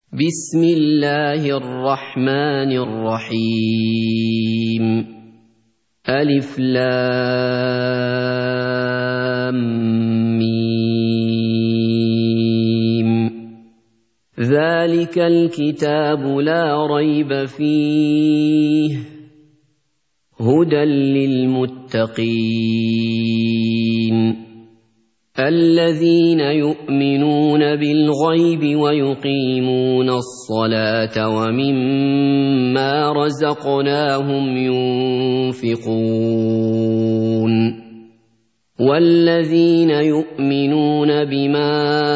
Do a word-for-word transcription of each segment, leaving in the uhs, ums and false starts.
بسم الله الرحمن الرحيم ألف لام ميم ذلك الكتاب لا ريب فيه هدى للمتقين الذين يؤمنون بالغيب ويقيمون الصلاة ومما رزقناهم ينفقون والذين يؤمنون بما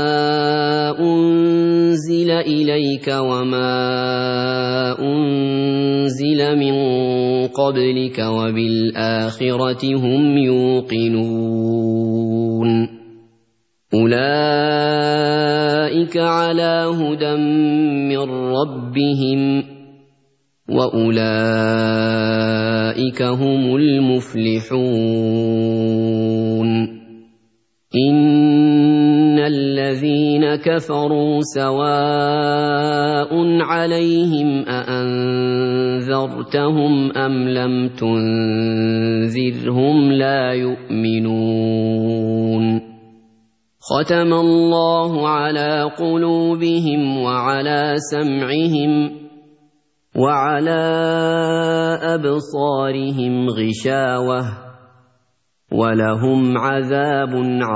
أنزل إليك وما أنزل من قبلك وبالآخرة هم يوقنون أولئك على هدى من ربهم وأولئك هم المفلحون إن الذين كفروا سواء عليهم أأنذرتهم أم لم تنذرهم لا يؤمنون ختم الله على قلوبهم وعلى سمعهم وعلى أبصارهم غشاوة ولهم عذاب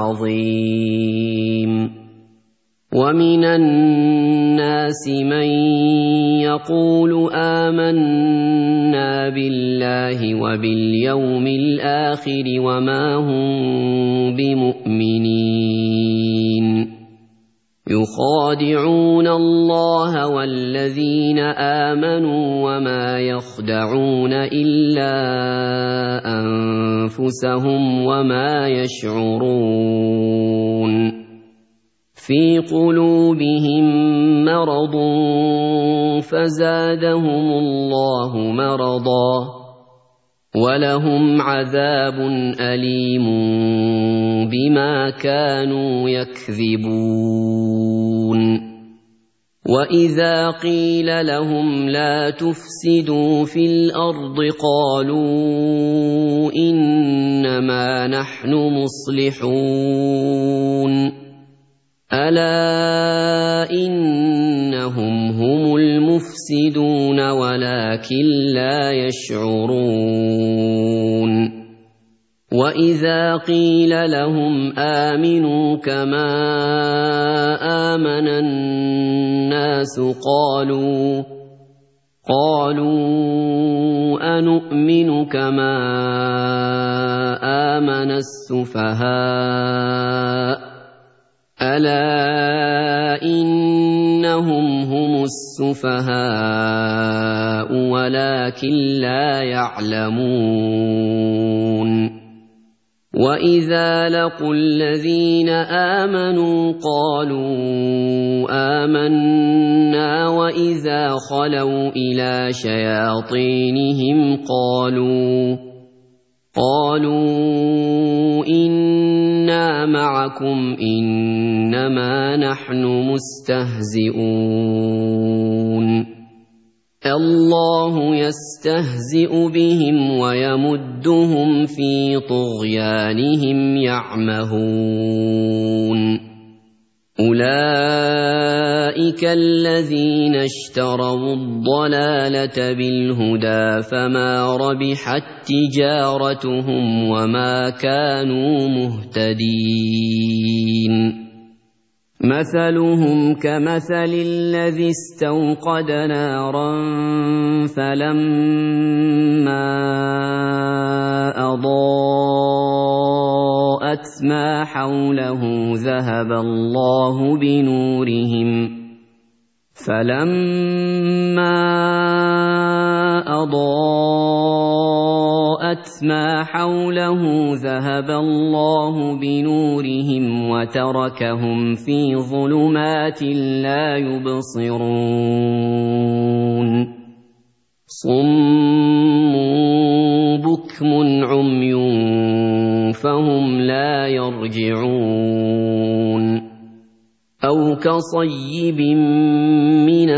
عظيم ومن الناس من يقول آمنا بالله وباليوم الآخر وما هم بمؤمنين يخادعون الله والذين آمنوا وما يخدعون إلا أنفسهم وما يشعرون في قلوبهم مرض فزادهم الله مرضا ولهم عذاب أليم بما كانوا يكذبون وإذا قيل لهم لا تفسدوا في الأرض قالوا إنما نحن مصلحون ألا إنهم هم المفسدون ولكن لا يشعرون وإذا قيل لهم آمنوا كما آمن الناس قالوا قالوا أنؤمن كما آمن السفهاء ألا إنهم هم السفهاء ولكن لا يعلمون وإذا لقوا الذين آمنوا قالوا آمنا وإذا خلوا إلى شياطينهم قالوا قالوا إنا معكم إنما نحن مستهزئون الله يستهزئ بهم ويمدهم في طغيانهم يعمهون أولئك الذين اشتروا الضلالة بالهدى فما ربحت تجارتهم وما كانوا مهتدين مثلهم كمثل الذي استوقد نارا فلما أضاءت ما حوله ذهب الله بنورهم فلما أضاءت ما حوله ذهب الله بنورهم وتركهم في ظلمات لا يبصرون صم بكم عمي فهم لا يرجعون أو كصيب من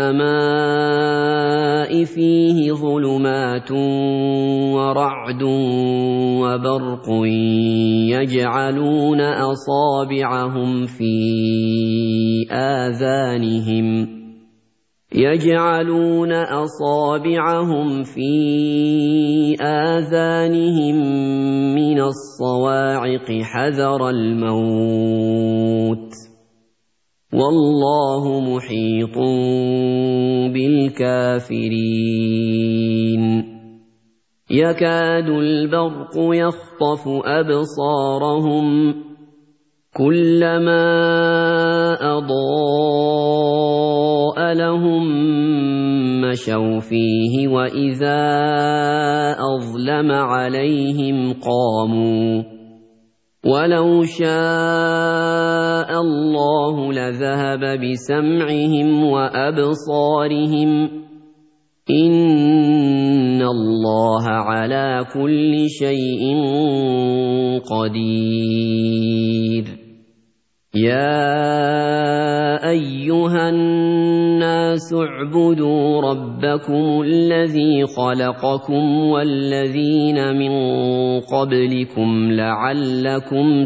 السماء فيه ظلمات ورعد وبرق يجعلون أصابعهم في آذانهم يجعلون أصابعهم في آذانهم من الصواعق حذر الموت والله محيط بالكافرين يكاد البرق يخطف أبصارهم كلما أضاء لهم مشوا فيه وإذا أظلم عليهم قاموا ولو شاء الله لذهب بسمعهم وأبصارهم إن الله على كل شيء قدير يا أيها الناس اعبدوا ربكم الذي خلقكم والذين من قبلكم لعلكم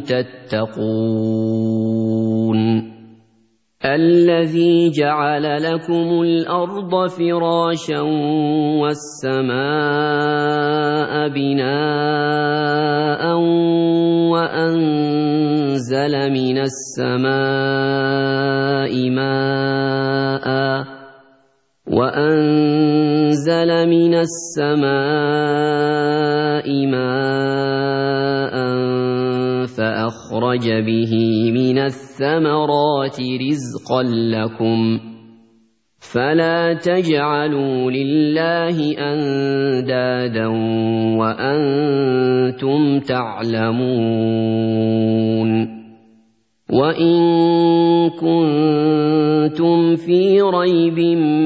تتقون الذي جعل لكم الأرض فراشا والسماء بناء وأنزل من السماء ماء وأنزل من السماء ماء فأخرج به من الثمرات رزقا لكم فلا تجعلوا لله أندادا وأنتم تعلمون وإن كنتم في ريب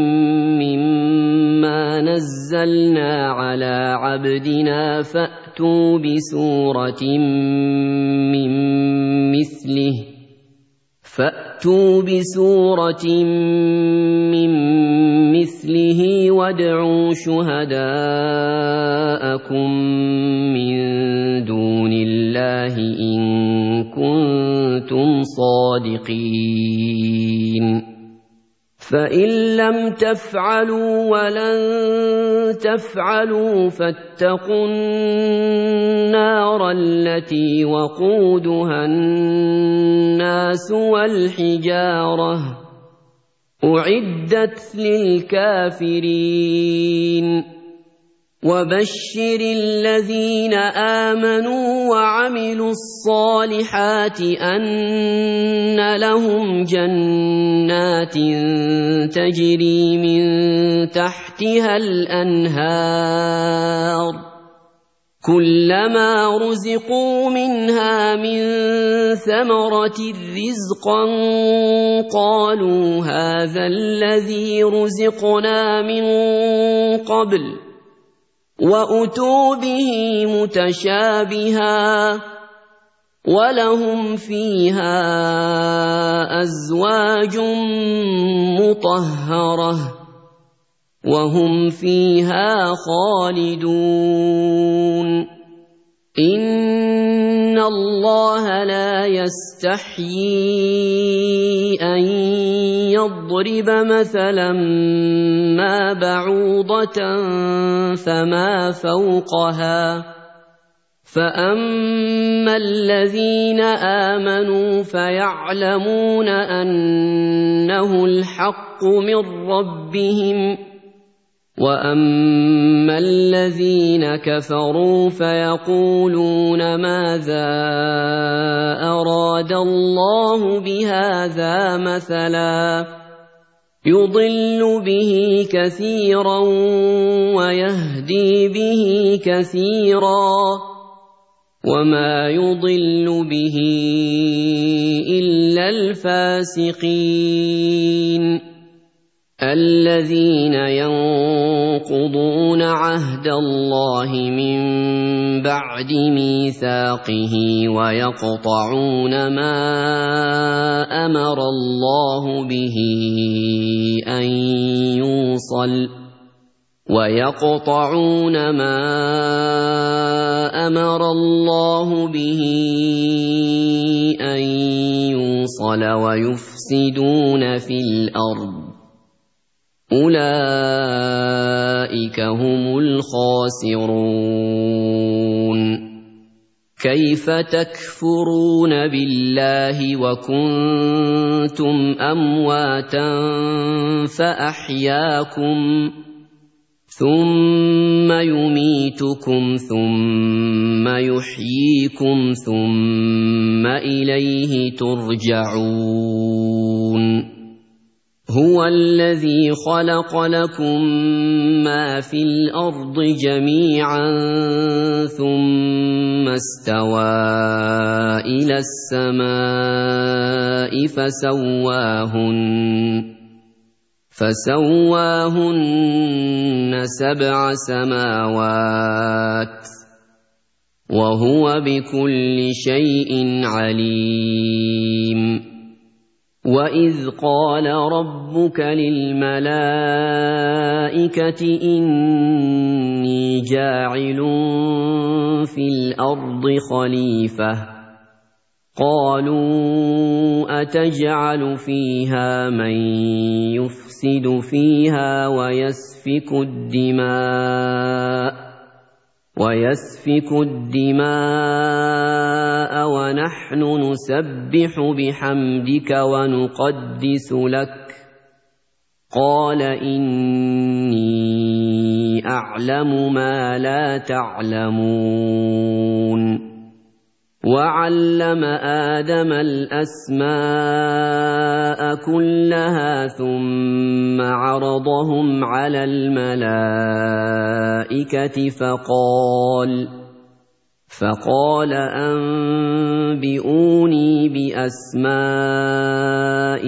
مما نزلنا على عبدنا فأتوا بسورة من مثله فأتوا بسورة من مثله وادعوا شهداءكم من دون الله إن كنتم صادقين فإن لم تفعلوا ولن تفعلوا فاتقوا النار التي وقودها الناس والحجارة أعدت للكافرين وبشر الذين آمنوا وعملوا الصالحات أن لهم جنات تجري من تحتها الأنهار كلما رزقوا منها من ثمرة رزقا قالوا هذا الذي رزقنا من قبل وأتوا به متشابها ولهم فيها أزواج مطهرة وهم فيها خالدون إن الله لا يستحيي أن يضرب مثلا ما بعوضة فما فوقها فأما الذين آمنوا فيعلمون أنه الحق من ربهم وأما الذين كفروا فيقولون ماذا أراد الله بهذا مثلا يضل به كثيرا ويهدي به كثيرا وما يضل به إلا الفاسقين الذين ينقضون عهد الله من بعد ميثاقه ويقطعون ما أمر الله به أن يوصل ويقطعون ما أمر الله به أن يوصل ويفسدون في الأرض أولئك هم الخاسرون كيف تكفرون بالله وكنتم أمواتا فأحياكم ثم يميتكم ثم يحييكم ثم إليه ترجعون هو الذي خلق لكم ما في الأرض جميعا ثم استوى إلى السماء فسواهن فسواهن سبع سماوات وهو بكل شيء عليم وَإِذْ قَالَ رَبُّكَ لِلْمَلَائِكَةِ إِنِّي جَاعِلٌ فِي الْأَرْضِ خَلِيفَةً قَالُوا أَتَجْعَلُ فِيهَا مَن يُفْسِدُ فِيهَا وَيَسْفِكُ الدِّمَاءَ وَيَسْفِكُ الدِّمَاءَ وَنَحْنُ نُسَبِّحُ بِحَمْدِكَ وَنُقَدِّسُ لَكَ قَالَ إِنِّي أَعْلَمُ مَا لَا تَعْلَمُونَ وَعَلَّمَ آدَمَ الْأَسْمَاءَ كُلَّهَا ثُمَّ عَرَضَهُمْ عَلَى الْمَلَائِكَةِ فَقَالَ فَقَالَ أَنبِئُونِي بِأَسْمَاءِ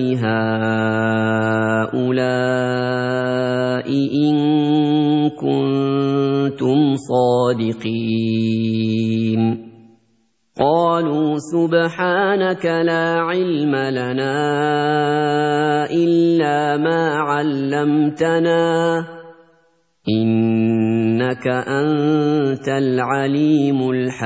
هَؤُلَاءِ إِن كُنتُمْ صَادِقِينَ قالوا سبحانك لا علم لنا إلا ما علمتنا إنك أنت العليم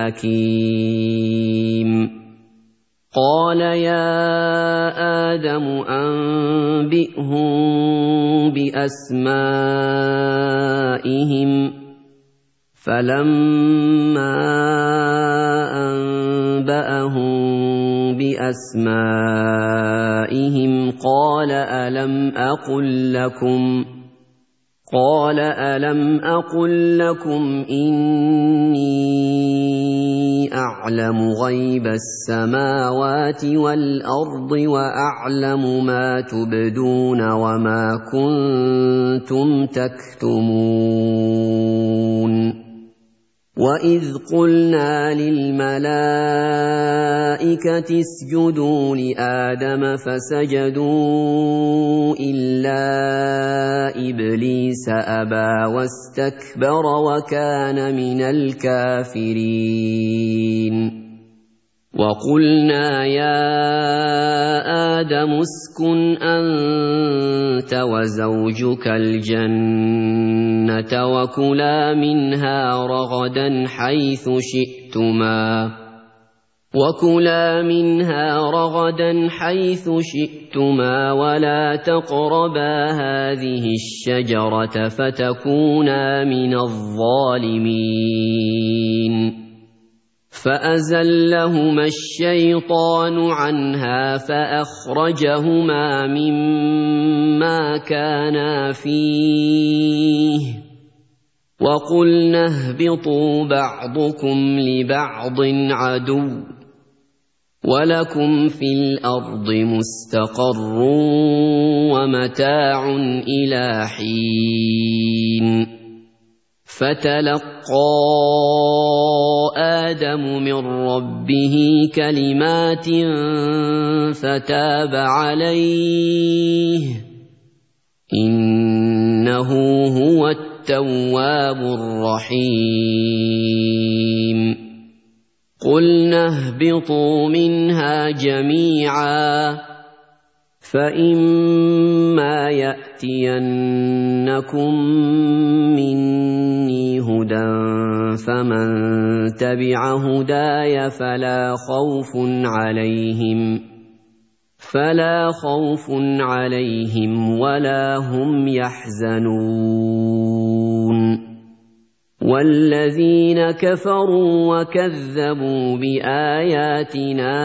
الحكيم قال يا آدم أنبئهم بأسمائهم فلما أنبأهم بأسمائهم قال ألم أقل لكم قال ألم أقل لكم إني أعلم غيب السماوات والأرض وأعلم ما تبدون وما كنتم تكتمون وَإِذْ قُلْنَا لِلْمَلَائِكَةِ اسْجُدُوا لِآدَمَ فَسَجَدُوا إِلَّا إِبْلِيسَ أَبَى وَاسْتَكْبَرَ وَكَانَ مِنَ الْكَافِرِينَ وَقُلْنَا يَا آدَمُ اسْكُنْ أَنْتَ وَزَوْجُكَ الْجَنَّةَ وَكُلَا مِنْهَا رَغَدًا حَيْثُ شِئْتُمَا وَكُلَا مِنْهَا رَغَدًا حَيْثُ شِئْتُمَا وَلَا تَقْرَبَا هَذِهِ الشَّجَرَةَ فَتَكُونَا مِنَ الظَّالِمِينَ فَأَزَلَّهُمَا الشَّيْطَانُ عَنْهَا فَأَخْرَجَهُمَا مِمَّا كَانَا فِيهِ وَقُلْنَا اهْبِطُوا بَعْضُكُمْ لِبَعْضٍ عَدُوٌّ وَلَكُمْ فِي الْأَرْضِ مُسْتَقَرٌّ وَمَتَاعٌ إِلَى حِينٍ فَتَلَقَّى آدَمُ مِنْ رَبِّهِ كَلِمَاتٍ فَتَابَ عَلَيْهِ إِنَّهُ إنه هو التواب الرحيم قلنا اهبطوا منها جميعا فإما يأتينكم مني هدى فمن تبع هداي فلا خوف عليهم فلا خوف عليهم ولا هم يحزنون والذين كفروا وكذبوا بآياتنا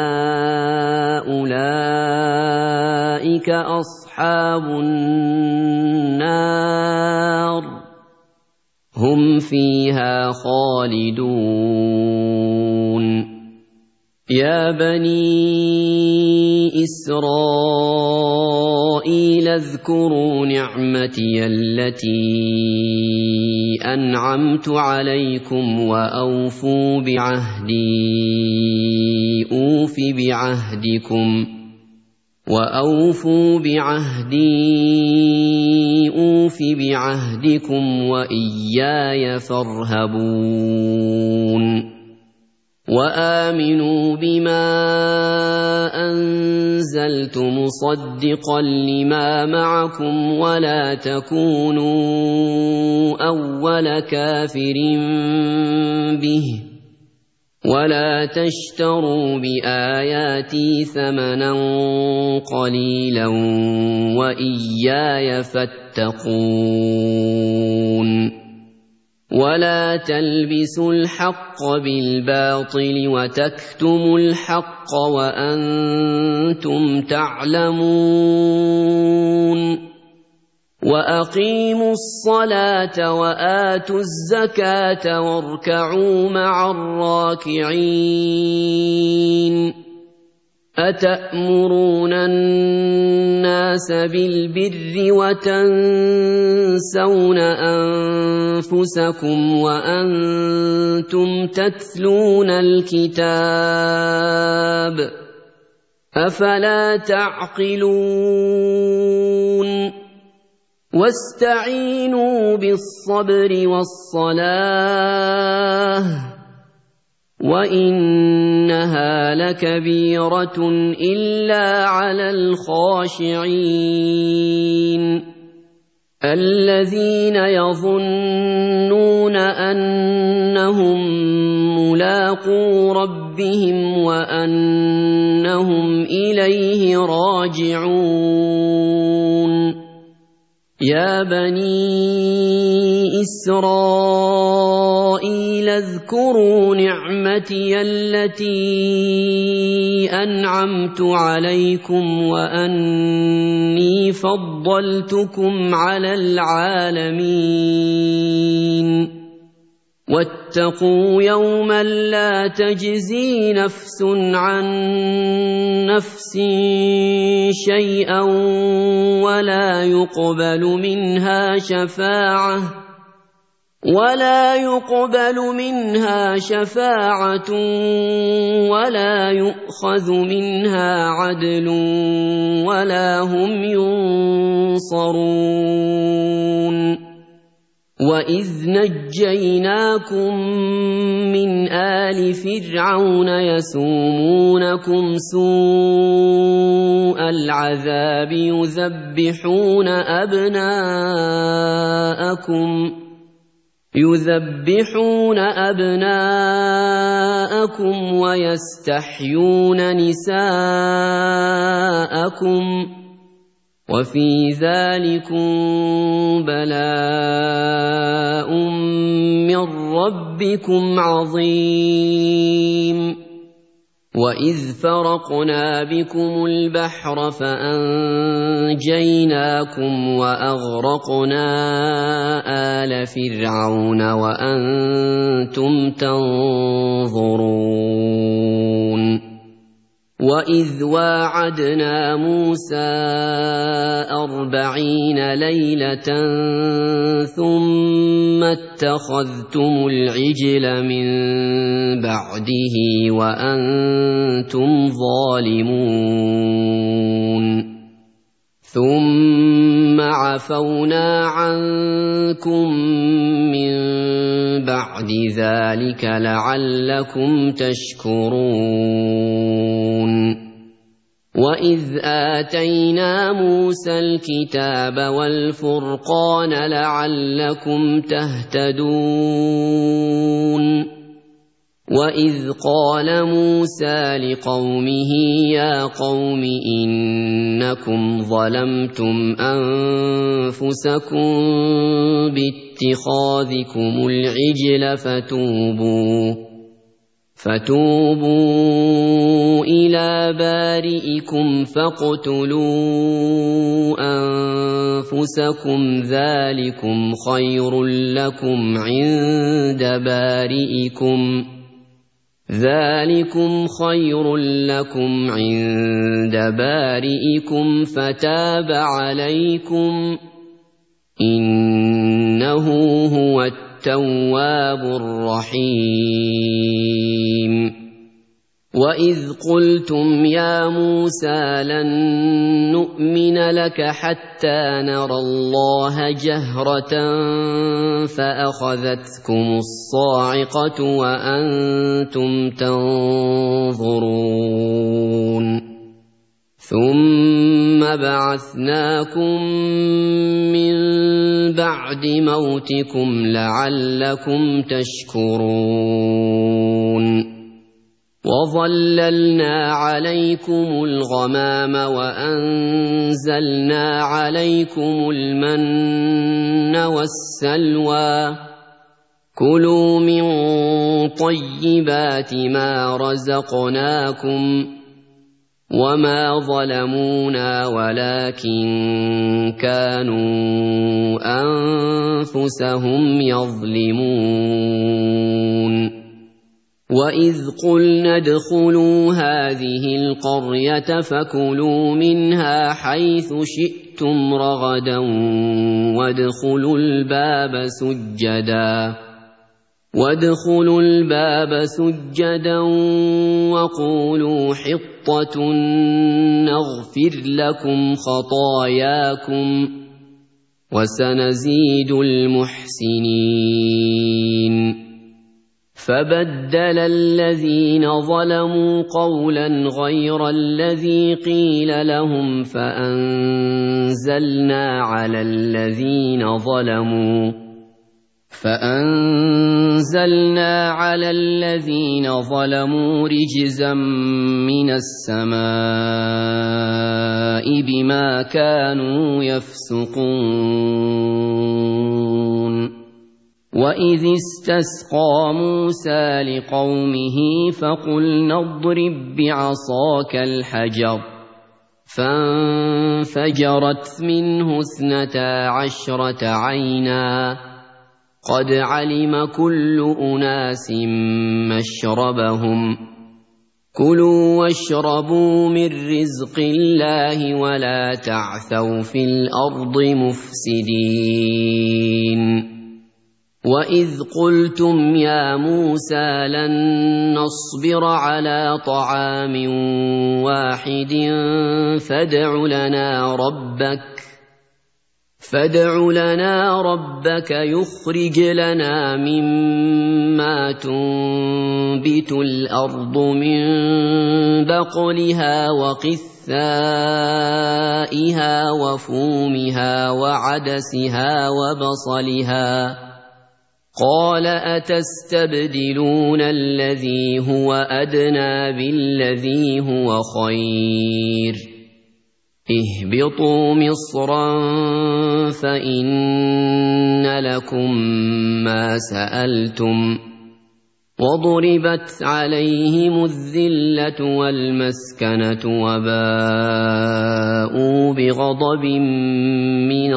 أولئك أصحاب النار هم فيها خالدون يا بني إسرائيل اذكروا نعمتي التي أنعمت عليكم وأوفوا بعهدي أوف بعهدكم وأوفوا بعهدي أوف بعهدكم وإياي فارهبون وآمنوا بما أنزلت مصدقا لما معكم ولا تكونوا أول كافر به ولا تشتروا بآياتي ثمنا قليلا وإياي فاتقون ولا تلبسوا الحق بالباطل وتكتموا الحق وأنتم تعلمون وأقيموا الصلاة وآتوا الزكاة واركعوا مع الراكعين أتأمرون الناس بالبر وتنسون أنفسكم وأنتم تتلون الكتاب أفلا تعقلون واستعينوا بالصبر والصلاة وإنها لكبيرة إلا على الخاشعين الذين يظنون أنهم ملاقو ربهم وأنهم إليه راجعون يا بني إسرائيل اذكروا نعمتي التي أنعمت عليكم وأني فضلتكم على العالمين واتقوا يوما لا تجزي نفس عن نفس شيئا ولا يقبل منها شفاعة ولا يقبل منها شفاعة ولا يؤخذ منها عدل ولا هم ينصرون وإذ نجيناكم من آل فرعون يسومونكم سوء العذاب يذبحون أبناءكم يذبحون أبناءكم ويستحيون نساءكم وفي ذلكم بلاء من ربكم عظيم وإذ فرقنا بكم البحر فأنجيناكم وأغرقنا آل فرعون وأنتم تنظرون وإذ واعدنا موسى أربعين ليلة ثم اتخذتم العجل من بعده وأنتم ظالمون ثم عفونا عنكم من بعد ذلك لعلكم تشكرون وإذ آتينا موسى الكتاب والفرقان لعلكم تهتدون وإذ قال موسى لقومه يا قوم إنكم ظلمتم أنفسكم باتخاذكم العجل فتوبوا فتوبوا إلى بارئكم فاقتلوا أنفسكم ذلكم خير لكم عند بارئكم ذلكم خير لكم عند بارئكم فتاب عليكم إنه هو التواب الرحيم وإذ قلتم يا موسى لن نؤمن لك حتى نرى الله جهرة فأخذتكم الصاعقة وأنتم تنظرون ثم بعثناكم من بعد موتكم لعلكم تشكرون وظللنا عليكم الغمام وأنزلنا عليكم المن والسلوى كلوا من طيبات ما رزقناكم وما ظلمونا ولكن كانوا أنفسهم يظلمون وإذ قلنا ادخلوا هذه القرية فكلوا منها حيث شئتم رغدا وادخلوا الباب سجدا وادخلوا الباب سجدا وقولوا حطة نغفر لكم خطاياكم وسنزيد المحسنين فبدل الذين ظلموا قولا غير الذي قيل لهم فأنزلنا على الذين ظلموا فأنزلنا على الذين ظلموا رجزا من السماء بما كانوا يفسقون وإذ استسقى موسى لقومه فقلنا اضرب بعصاك الحجر فانفجرت منه اثنتا عشرة عينا قد علم كل أناس مشربهم كلوا واشربوا من رزق الله ولا تعثوا في الأرض مفسدين وإذ قلتم يا موسى لن نصبر على طعام واحد فادع لنا ربك فادع لنا ربك يخرج لنا مما تنبت الأرض من بقلها وقثائها وفومها وعدسها وبصلها قال أتستبدلون الذي هو أدنى بالذي هو خير اهبطوا مصرا فإن لكم ما سألتم وضربت عليهم الذلة والمسكنة وباءوا بغضب من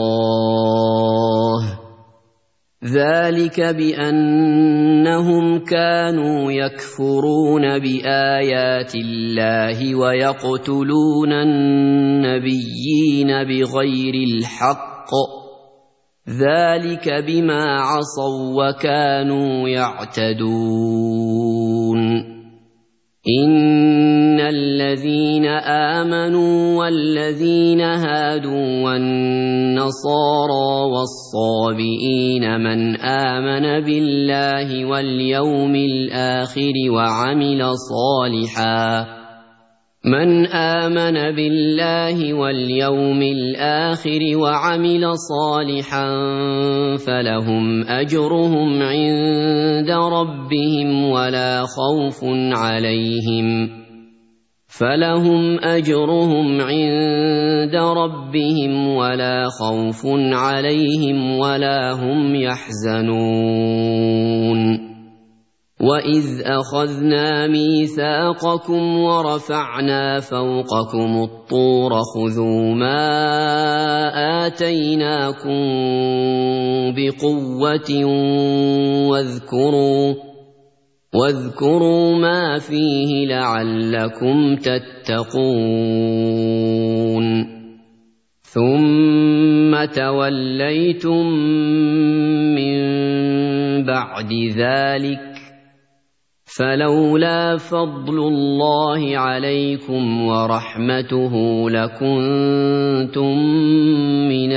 الله ذلك بأنهم كانوا يكفرون بآيات الله ويقتلون النبيين بغير الحق ذلك بما عصوا وكانوا يعتدون إن الذين آمنوا والذين هادوا والنصارى والصابئين من آمن بالله واليوم الآخر وعمل صالحا من آمن بالله واليوم الآخر وعمل صالحا فلهم أجرهم عند ربهم ولا خوف عليهم فلهم أجرهم عند ربهم ولا خوف عليهم ولا هم يحزنون وإذ أخذنا ميثاقكم ورفعنا فوقكم الطور خذوا ما آتيناكم بقوة واذكروا واذكروا ما فيه لعلكم تتقون ثم توليتم من بعد ذلك فلولا فضل الله عليكم ورحمته لكنتم من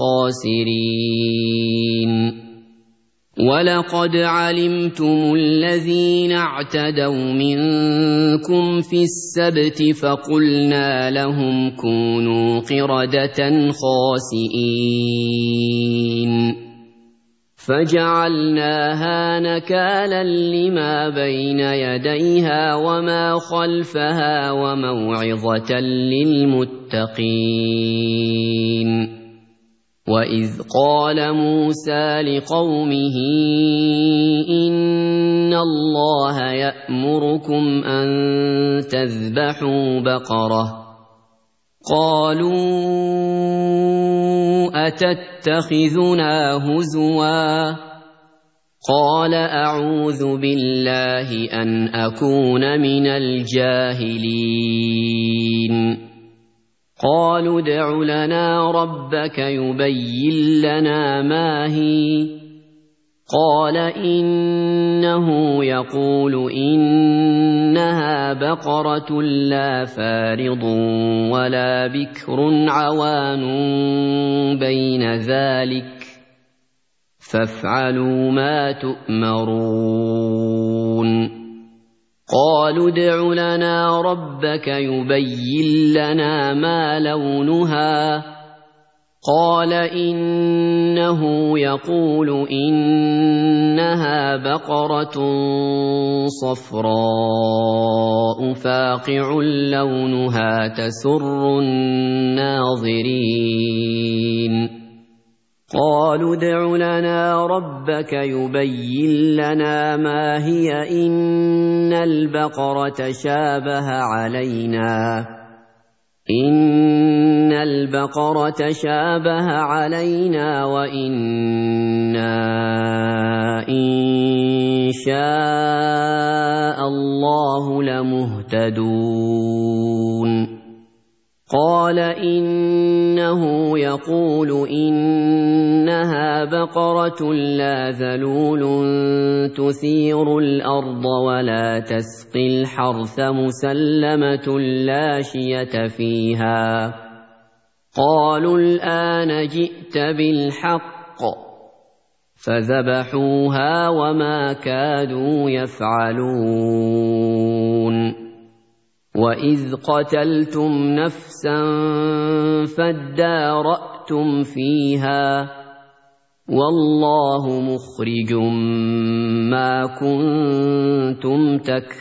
الخاسرين ولقد علمتم الذين اعتدوا منكم في السبت فقلنا لهم كونوا قردة خاسئين فجعلناها نكالا لما بين يديها وما خلفها وموعظة للمتقين وإذ قال موسى لقومه إن الله يأمركم أن تذبحوا بقرة قالوا أتتخذنا هزوا قال أعوذ بالله أن أكون من الجاهلين قالوا ادع لنا ربك يبين لنا ما هي قال إنه يقول إنها بقرة لا فارض ولا بكر عوان بين ذلك فافعلوا ما تؤمرون قالوا ادع لنا ربك يبين لنا ما لونها قال إنه يقول إنها بقرة صفراء فاقع لونها تسر الناظرين قالوا ادع لنا ربك يبين لنا ما هي إن البقرة شابه علينا إن البقرة شابه علينا وإنا إن شاء الله لمهتدون قال إنه يقول إنها بقرة لا ذلول تثير الأرض ولا تسقي الحرث مسلمة لا شية فيها قالوا الآن جئت بالحق فذبحوها وما كادوا يفعلون وإذ قتلتم نفسا فادارأتم فيها والله مخرج ما كنتم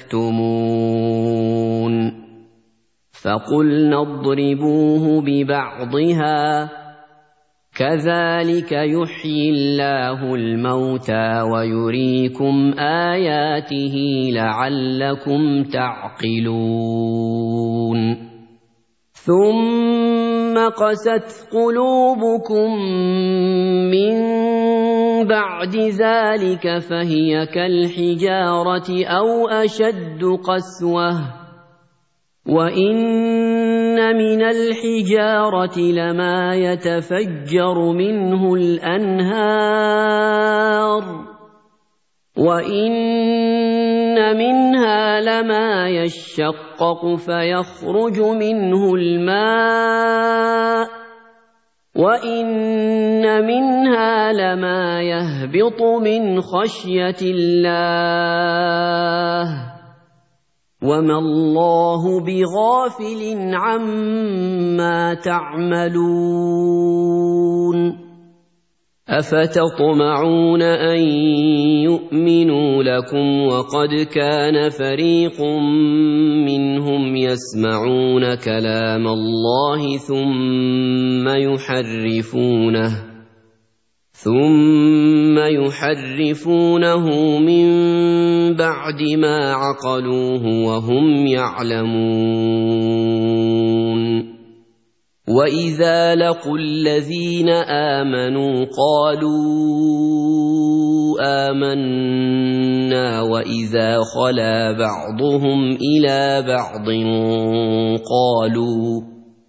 تكتمون فقلنا اضربوه ببعضها كذلك يحيي الله الموتى ويريكم آياته لعلكم تعقلون ثم قست قلوبكم من بعد ذلك فهي كالحجارة أو أشد قسوة وإن من الحجارة لما يتفجر منه الأنهار وإن منها لما يشقق فيخرج منه الماء وإن منها لما يهبط من خشية الله وما الله بغافل عما تعملون أفتطمعون أن يؤمنوا لكم وقد كان فريق منهم يسمعون كلام الله ثم يحرفونه ثم يحرفونه من بعد ما عقلوه وهم يعلمون وإذا لقوا الذين آمنوا قالوا آمنا وإذا خلا بعضهم إلى بعض قالوا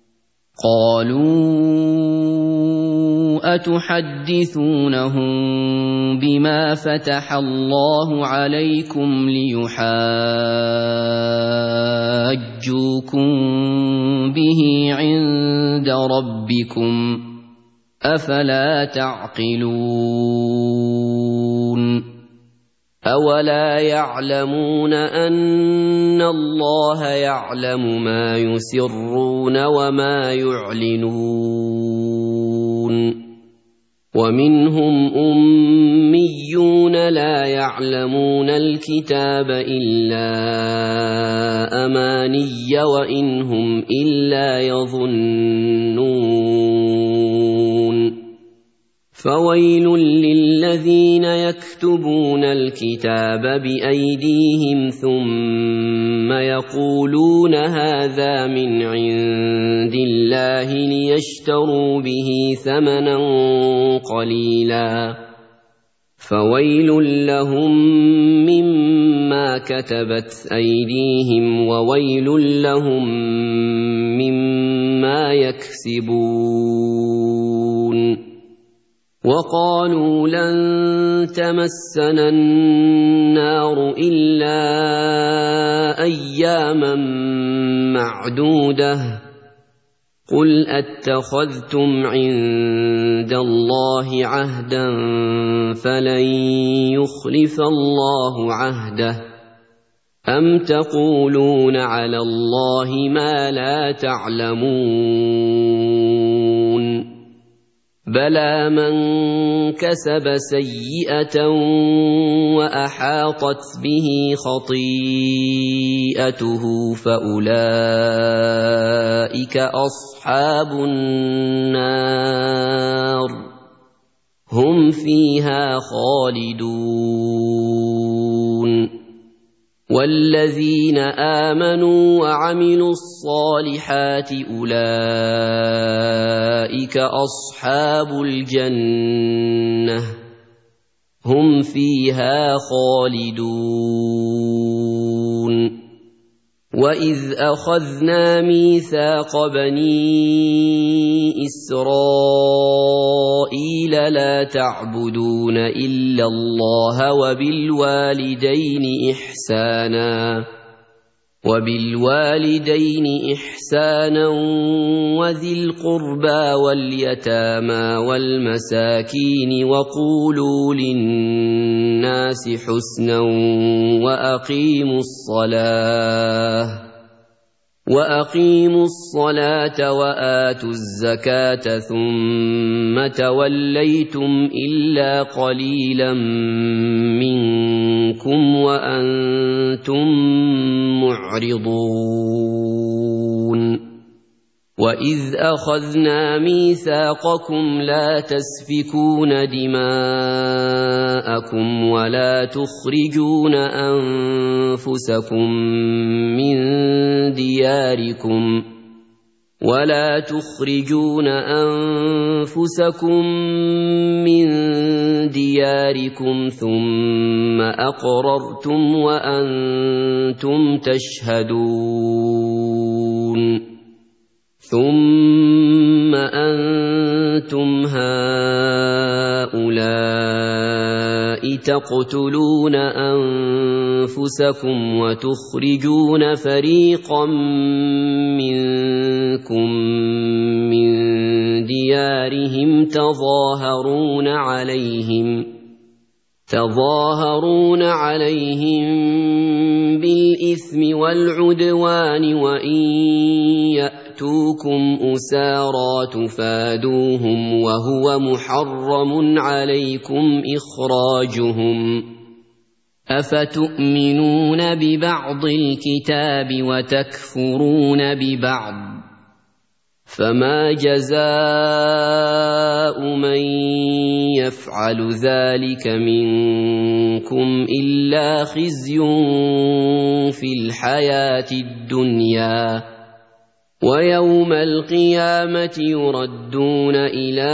قالوا أتحدثونهم بما فتح الله عليكم ليحاجوكم به عند ربكم أفلا تعقلون أولا يعلمون أن الله يعلم ما يسرون وما يعلنون ومنهم أميون لا يعلمون الكتاب إلا أماني وإن هم إلا يظنون فويل للذين يكتبون الكتاب بأيديهم ثم يقولون هذا من عند الله ليشتروا به ثمنا قليلا فويل لهم مما كتبت أيديهم وويل لهم مما يكسبون وقالوا لن تمسنا النار إلا أياما معدودة قل أتخذتم عند الله عهدا فلن يخلف الله عهده أم تقولون على الله ما لا تعلمون بلى من كسب سيئة وأحاطت به خطيئته فأولئك أصحاب النار هم فيها خالدون والذين آمنوا وعملوا الصالحات أولئك أصحاب الجنة هم فيها خالدون وإذ أخذنا ميثاق بني إسرائيل لا تعبدون إلا الله وبالوالدين إحسانا وبالوالدين إحسانا وذي القربى واليتامى والمساكين وقولوا للناس حسنا وأقيموا الصلاة وأقيموا الصلاة وآتوا الزكاة ثم توليتم إلا قليلا منكم وأنتم معرضون وإذ أخذنا ميثاقكم لا تسفكون دماءكم ولا تخرجون أنفسكم من دياركم ولا تخرجون أنفسكم من دياركم ثم أقررتم وأنتم تشهدون ثم أنتم هؤلاء تقتلون أنفسكم وتخرجون فريقا منكم من ديارهم تظاهرون عليهم تظاهرون عليهم بالإثم والعدوان وإن يأتوكم أسارى تفادوهم وهو محرم عليكم إخراجهم أفتؤمنون ببعض الكتاب وتكفرون ببعض فما جزاء من يفعل ذلك منكم إلا خزي في الحياة الدنيا ويوم القيامة يردون إلى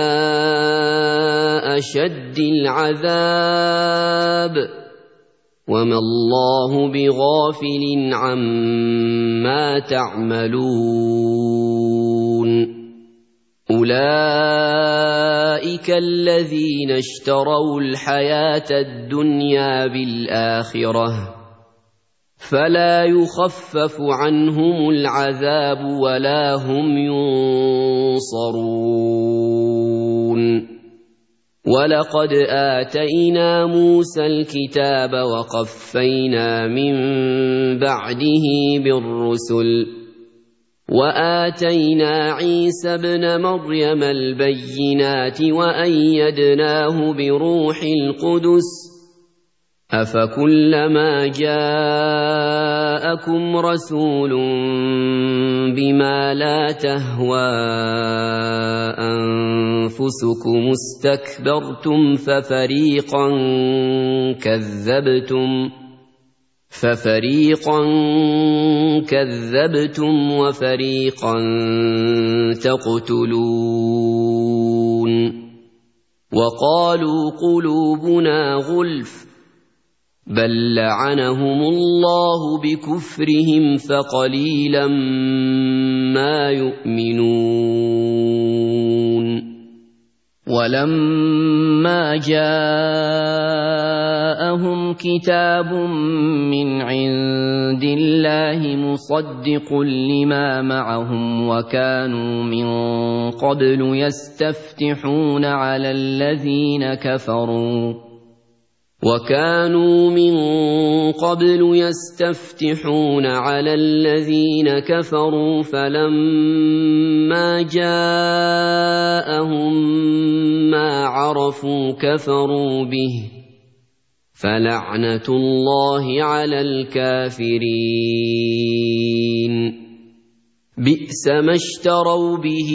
أشد العذاب وما الله بغافل عما تعملون أولئك الذين اشتروا الحياة الدنيا بالآخرة فلا يخفف عنهم العذاب ولا هم ينصرون ولقد آتينا موسى الكتاب وقفينا من بعده بالرسل وآتينا عيسى ابن مريم البينات وأيدناه بروح القدس أفكلما جاءكم رسول بما لا تهوى أنفسكم استكبرتم ففريقا كذبتم ففريقا كذبتم وفريقا تقتلون وقالوا قلوبنا غلف بل لعنهم الله بكفرهم فقليلا ما يؤمنون ولما جاءهم كتاب من عند الله مصدق لما معهم وكانوا من قبل يستفتحون على الذين كفروا وكانوا من قبل يستفتحون على الذين كفروا فلما جاءهم ما عرفوا كفروا به فلعنة الله على الكافرين بئس ما اشتروا به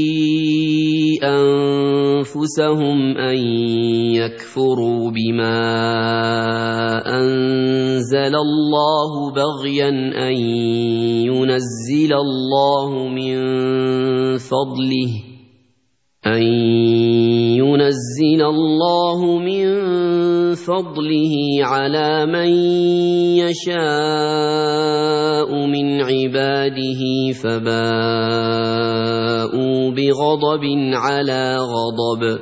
أنفسهم أن يكفروا بما أنزل الله بغيا أن ينزل الله من فضله أن ينزل الله من فضله على من يشاء من عباده فباءوا بغضب على غضب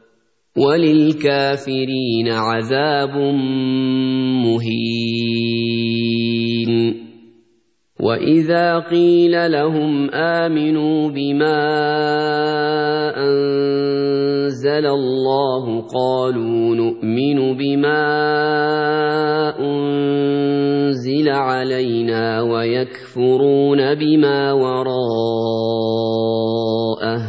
وللكافرين عذاب مهين وإذا قيل لهم آمنوا بما أنزل الله قالوا نؤمن بما أنزل علينا ويكفرون بما وراءه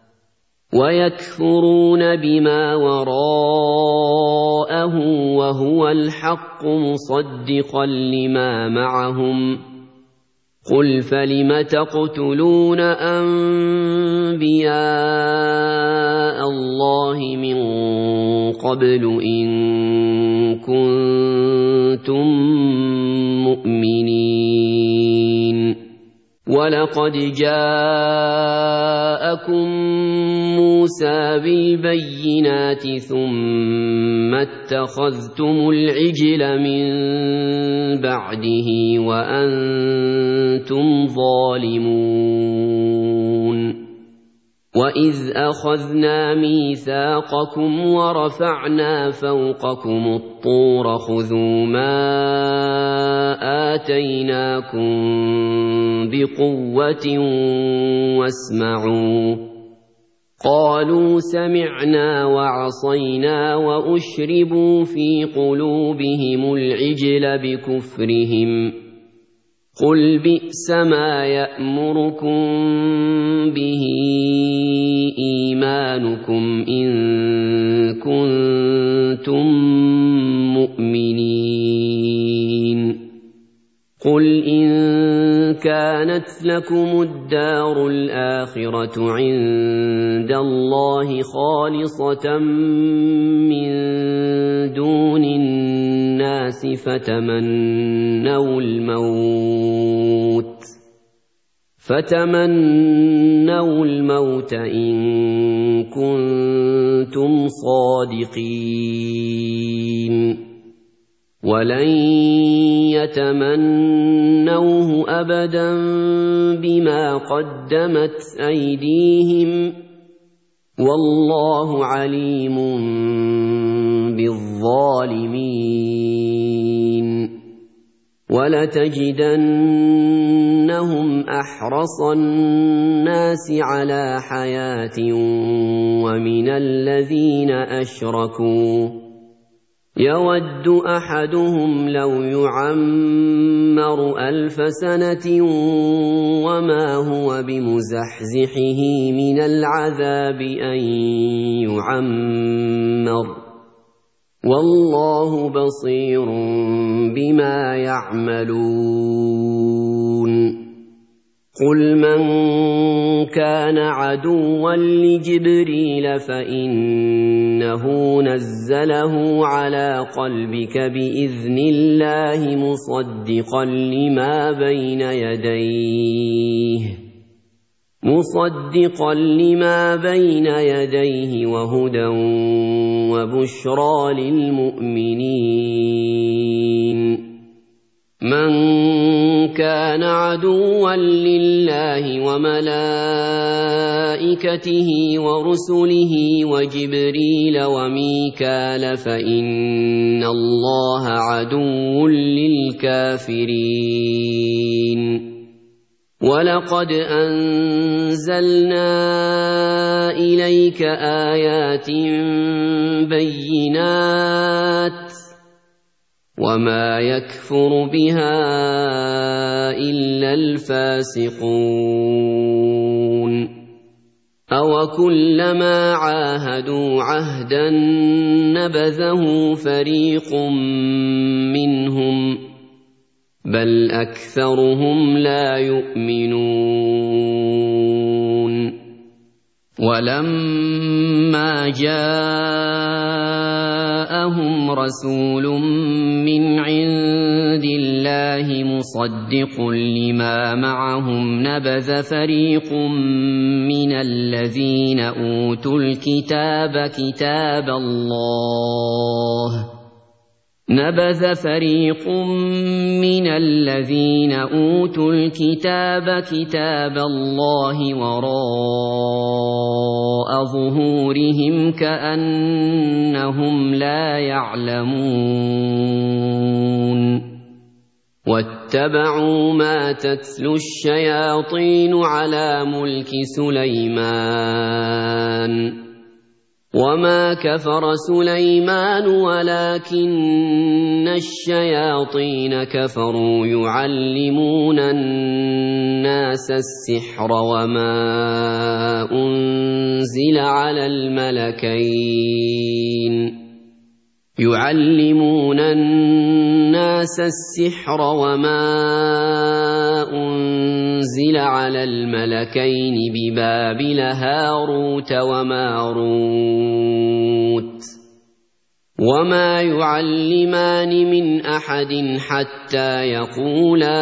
ويكفرون بما وراءه وهو الحق مصدقا لما معهم قل فلم تقتلون أنبياء الله من قبل إن كنتم مؤمنين ولقد جاءكم موسى بالبينات ثم اتخذتم العجل من بعده وأنتم ظالمون وَإِذْ أَخَذْنَا مِيثَاقَكُمْ وَرَفَعْنَا فَوْقَكُمُ الطُّورَ خُذُوا مَا آتَيْنَاكُمْ بِقُوَّةٍ وَاسْمَعُوا قَالُوا سَمِعْنَا وَعَصَيْنَا وَأُشْرِبُوا فِي قُلُوبِهِمُ الْعِجْلَ بِكُفْرِهِمْ قُلْ بِئْسَ مَا يَأْمُرُكُم بِهِ إِيمَانُكُمْ إِن كُنتُم مُّؤْمِنِينَ قُلْ إِن كَانَتْ لَكُمُ الدَّارُ الْآخِرَةُ عِندَ اللَّهِ خَالِصَةً مِّن دُونِ النَّاسِ فَتَمَنَّوُا الْمَوْتَ فَتَمَنَّوُا الْمَوْتَ إِن كُنتُمْ صَادِقِينَ وَلَن يَتَمَنَّوْهُ أَبَدًا بِمَا قَدَّمَتْ أَيْدِيهِمْ وَاللَّهُ عَلِيمٌ بِالظَّالِمِينَ وَلَتَجِدَنَّهُمْ أَحْرَصَ النَّاسِ عَلَى حَيَاةٍ وَمِنَ الَّذِينَ أَشْرَكُوا يَوَدُّ أَحَدُهُمْ لَوْ يُعَمَّرُ أَلْفَ سَنَةٍ وَمَا هُوَ بِمُزَحْزِحِهِ مِنَ الْعَذَابِ أَن يُعَمَّرَ وَاللَّهُ بَصِيرٌ بِمَا يَعْمَلُونَ قُلْ مَن كَانَ عَدُوًّا لِجِبْرِيلَ فَإِنَّهُ نَزَّلَهُ عَلَى قَلْبِكَ بِإِذْنِ اللَّهِ مُصَدِّقًا لِمَا بَيْنَ يَدَيْهِ مُصَدِّقًا لِمَا بَيْنَ يَدَيْهِ وَهُدًى وَبُشْرَى لِلْمُؤْمِنِينَ مَن كَانَ عَدُوًّا لِلَّهِ وَمَلَائِكَتِهِ وَرُسُلِهِ وَجِبْرِيلَ وَمِيكَالَ فَإِنَّ اللَّهَ عَدُوٌّ لِلْكَافِرِينَ وَلَقَدْ أَنزَلْنَا إِلَيْكَ آيَاتٍ بَيِّنَاتٍ وَمَا يَكْفُرُ بِهَا إِلَّا الْفَاسِقُونَ أَوَكُلَّمَا عَاهَدُوا عَهْدًا نَّبَذَهُ فَرِيقٌ مِّنْهُم بَلْ أَكْثَرُهُمْ لَا يُؤْمِنُونَ وَلَمَّا جَاءَهُمْ رَسُولٌ مِّنْ عِندِ اللَّهِ مُصَدِّقٌ لِمَا مَعَهُمْ نَبَذَ فَرِيقٌ مِّنَ الَّذِينَ أُوتُوا الْكِتَابَ كِتَابَ اللَّهِ نَبَذَ فَرِيقٌ مِّنَ الَّذِينَ أُوتُوا الْكِتَابَ كِتَابَ اللَّهِ وَرَاءَ ظُهُورِهِمْ كَأَنَّهُمْ لَا يَعْلَمُونَ وَاتَّبَعُوا مَا تَتْلُو الشَّيَاطِينُ عَلَى مُلْكِ سُلَيْمَانَ وَمَا كَفَرَ سُلَيْمَانُ وَلَكِنَّ الشَّيَاطِينَ كَفَرُوا يُعَلِّمُونَ النَّاسَ السِّحْرَ وَمَا أُنزِلَ عَلَى الْمَلَكَيْنِ يُعَلِّمُونَ النَّاسَ السِّحْرَ وَمَا أُنزِلَ عَلَى الْمَلَكَيْنِ بِبَابِلَ هَارُوتَ وَمَارُوتَ وَمَا يُعَلِّمَانِ مِنْ أَحَدٍ حَتَّى يَقُولَا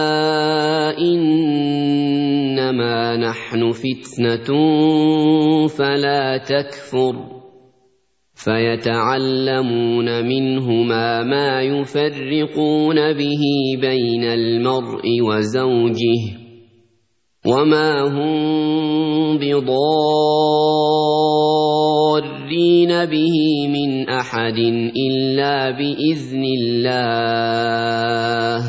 إِنَّمَا نَحْنُ فِتْنَةٌ فَلَا تَكْفُرْ فَيَتَعَلَّمُونَ مِنْهُمَا مَا يُفَرِّقُونَ بِهِ بَيْنَ الْمَرْءِ وَزَوْجِهِ وما هم بضارين به من أحد إلا بإذن الله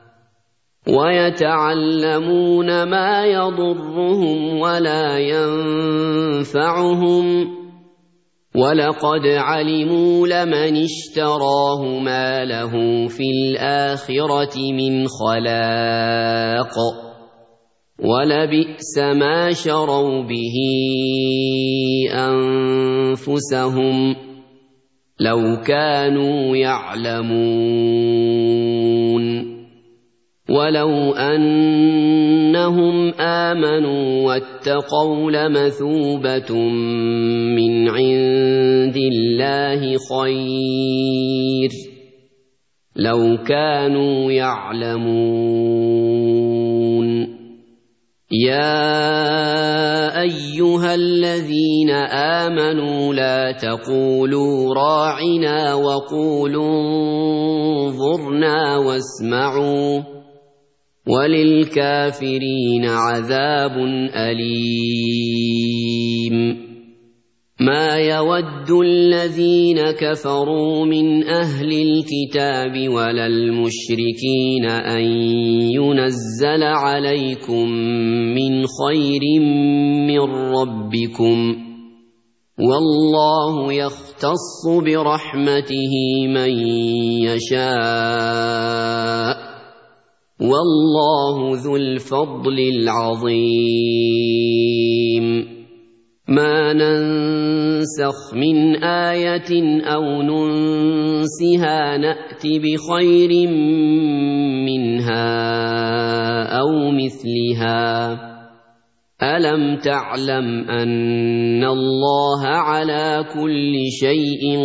ويتعلمون ما يضرهم ولا ينفعهم ولقد علموا لمن اشتراه ما له في الآخرة من خلاق ولبئس ما شروا به أنفسهم لو كانوا يعلمون ولو أنهم آمنوا واتقوا لمثوبة من عند الله خير لو كانوا يعلمون يا أيها الذين آمنوا لا تقولوا راعنا وقولوا انظرنا واسمعوا وللكافرين عذاب أليم ما يود الذين كفروا من أهل الكتاب ولا المشركين أن ينزل عليكم من خير من ربكم والله يختص برحمته من يشاء والله ذو الفضل العظيم ما ننسخ من آية أو ننسها نأت بخير منها أو مثلها ألم تعلم أن الله على كل شيء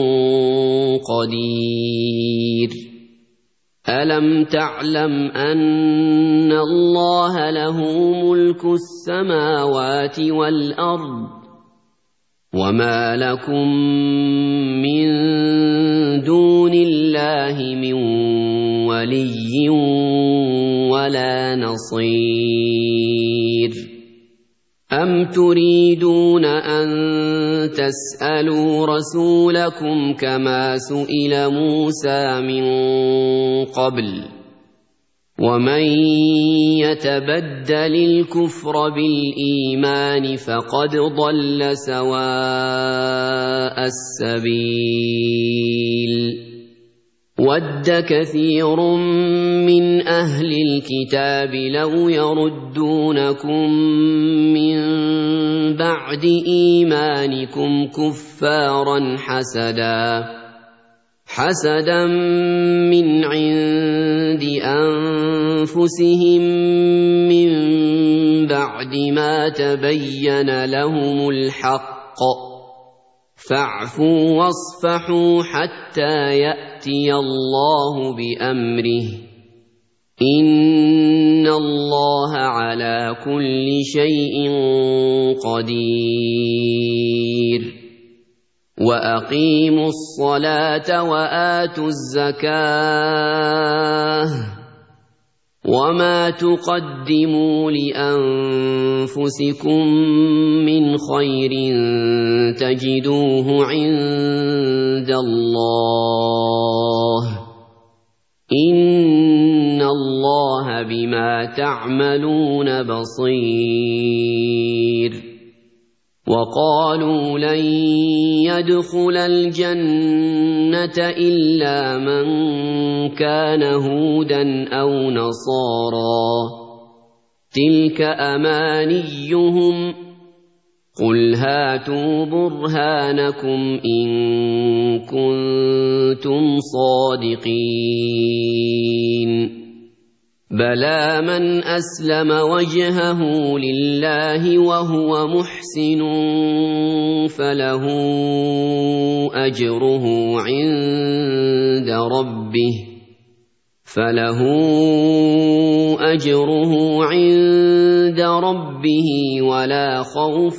قدير ألم تعلم أن الله له ملك السماوات والأرض وما لكم من دون الله من ولي ولا نصير أم تريدون أن تسألوا رسولكم كما سئل موسى من قبل ومن يتبدل الكفر بالإيمان فقد ضل سواء السبيل ود كثير من أهل الكتاب لو يردونكم من بعد إيمانكم كفارا حسدا حسدا من عند أنفسهم من بعد ما تبين لهم الحق فاعفوا واصفحوا حتى يأتي الله بأمره إن الله على كل شيء قدير وأقيموا الصلاة وآتوا الزكاة وما تقدموا لأنفسكم من خير تجدوه عند الله إن الله بما تعملون بصير وقالوا لن يدخل الجنة إلا من كان هودا أو نصارى تلك أمانيهم قل هاتوا برهانكم إن كنتم صادقين بلى من أسلم وجهه لله وهو محسن فله أجره عند ربه فله أجره عند ربه ولا خوف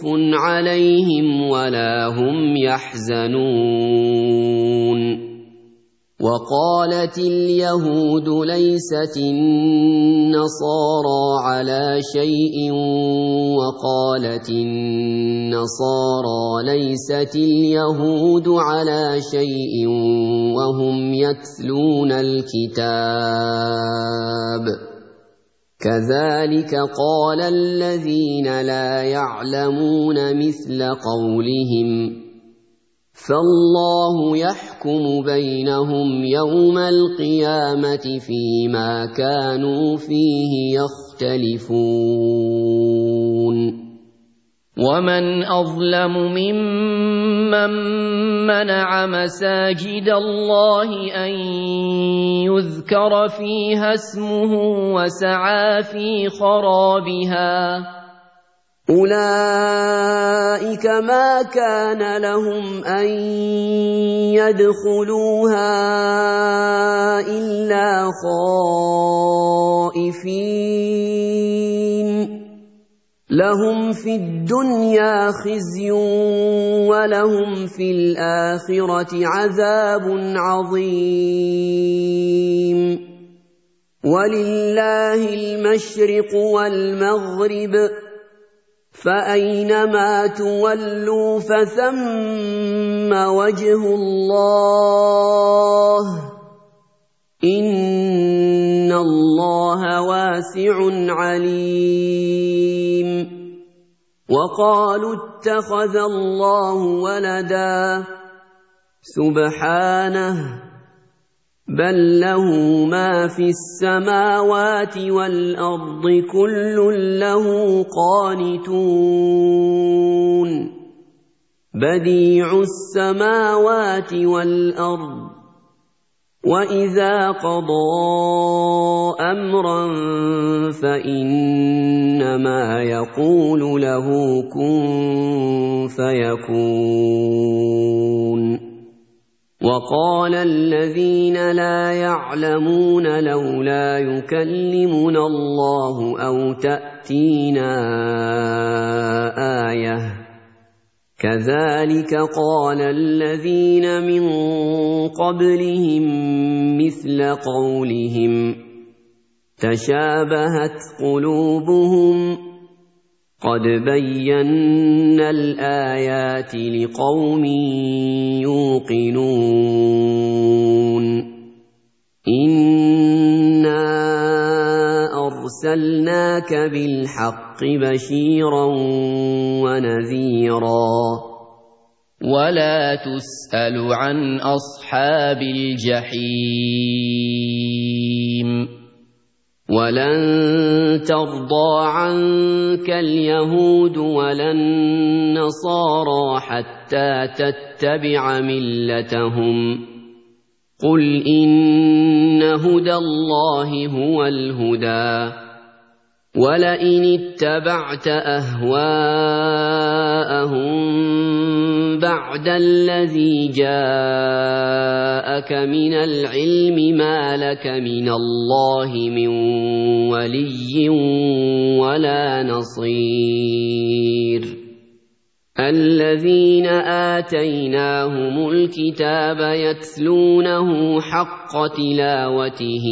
عليهم ولا هم يحزنون وقالت اليهود ليست النصارى على شيء وقالت النصارى ليست اليهود على شيء وهم يتلون الكتاب كذلك قال الذين لا يعلمون مثل قولهم فالله يحكم بينهم يوم القيامة فيما كانوا فيه يختلفون ومن أظلم ممن منع مساجد الله أن يذكر فيها اسمه وسعى في خرابها أولئك ما كان لهم أن يدخلوها إلا خائفين لهم في الدنيا خزي ولهم في الآخرة عذاب عظيم ولله المشرق والمغرب فأينما تولوا فثم وجه الله إن الله واسع عليم وقالوا اتخذ الله ولدا سبحانه بل له ما في السماوات والأرض كل له قانتون بديع السماوات والأرض وإذا قضى أمرا فإنما يقول له كن فيكون وقال الذين لا يعلمون لولا يكلمنا الله أو تأتينا آية كذلك قال الذين من قبلهم مثل قولهم تشابهت قلوبهم قد بينا الآيات لقوم يوقنون إنا أرسلناك بالحق بشيرا ونذيرا ولا تسأل عن أصحاب الجحيم ولن ترضى عنك اليهود ولا النصارى حتى تتبع ملتهم قل إن هدى الله هو الهدى ولئن اتبعت أهواءهم بعد الذي جاءك من العلم ما لك من الله من ولي ولا نصير الذين آتيناهم الكتاب يتلونه حق تلاوته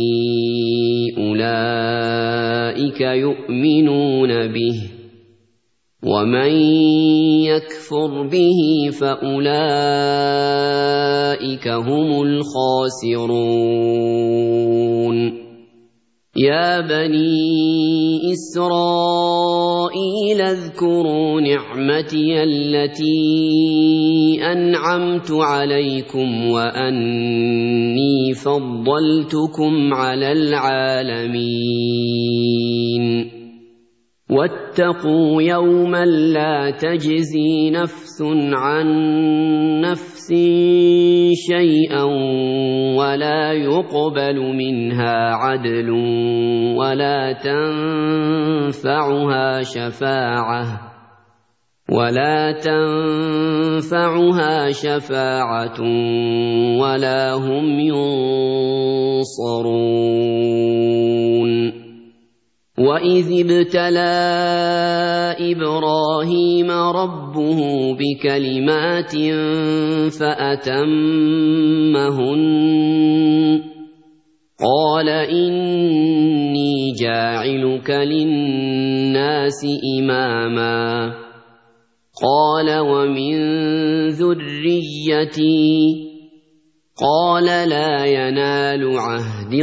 أولئك يؤمنون به ومن يكفر به فأولئك هم الخاسرون يا بني إسرائيل اذكروا نعمتي التي أنعمت عليكم وأني فضلتكم على العالمين واتقوا يوما لا تجزي نفس عن نفس شيئا ولا يقبل منها عدل ولا تنفعها شفاعة ولا تنفعها شفاعة ولا هم ينصرون وإذ ابتلى إبراهيم ربه بكلمات فأتمهن قال إني جاعلك للناس إماما قال ومن ذريتي قال لا ينال عهد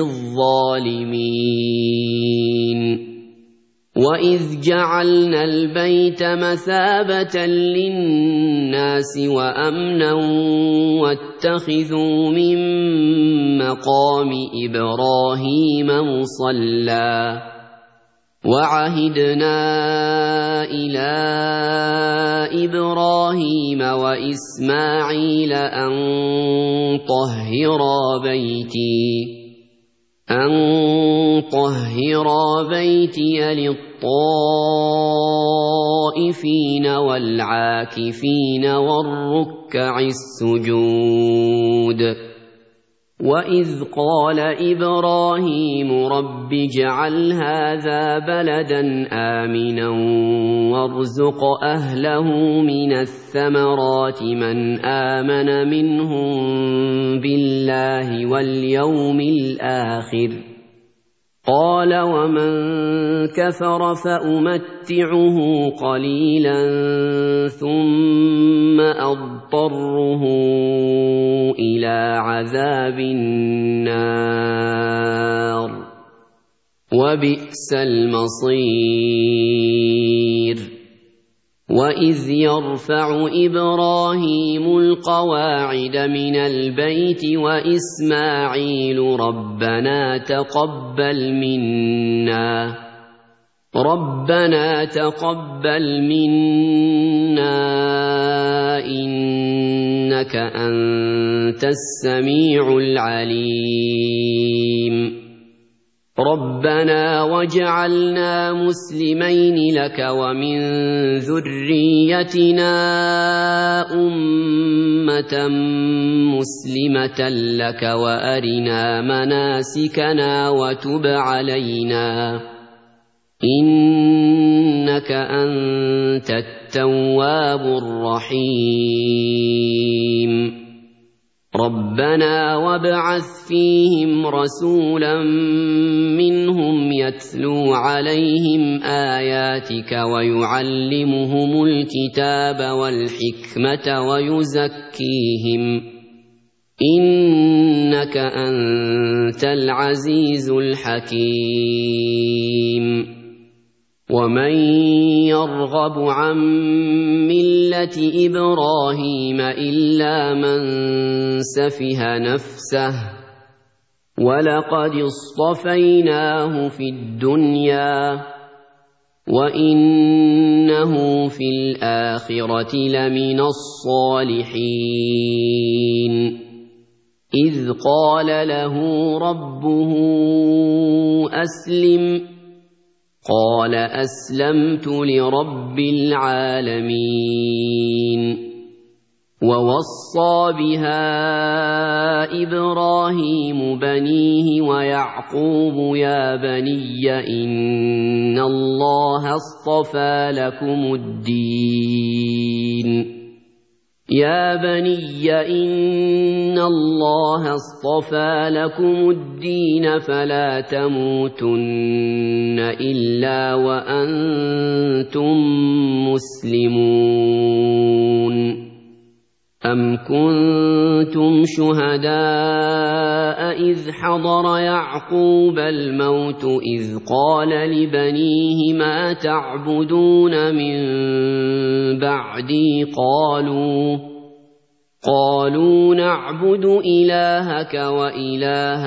الظالمين وإذ جعلنا البيت مثابة للناس وأمنا واتخذوا من مقام إبراهيم مصلى وعهدنا إلى إبراهيم وإسماعيل أن طهرا بيتي أن طهرا بيتي للطائفين والعاكفين والركع السجود وإذ قال إبراهيم رب اجعل هذا بلدا آمنا وارزق أهله من الثمرات من آمن منهم بالله واليوم الآخر قال ومن كفر فأمتعه قليلا ثم أضطره إلى عذاب النار وبئس المصير وإذ يرفع إبراهيم القواعد من البيت وإسماعيل ربنا تقبل منا ربنا تقبل منا إنك أنت السميع العليم ربنا واجعلنا مسلمين لك ومن ذريتنا أمة مسلمة لك وأرنا مناسكنا وتب علينا إنك أنت التواب الرحيم ربنا وابعث فيهم رسولا منهم يتلو عليهم آياتك ويعلمهم الكتاب والحكمة ويزكيهم إنك أنت العزيز الحكيم ومن يرغب عن ملة إبراهيم إلا من سفه نفسه ولقد اصطفيناه في الدنيا وإنه في الآخرة لمن الصالحين إذ قال له ربه أسلم قال أسلمت لرب العالمين ووصى بها إبراهيم بنيه ويعقوب يا بني إن الله اصطفى لكم الدين يا بني إن الله اصطفى لكم الدين فلا تموتن إلا وأنتم مسلمون أم كنتم شهداء إذ حضر يعقوب الموت إذ قال لبنيه ما تعبدون من بعدي قالوا قالوا نعبد إلهك وإله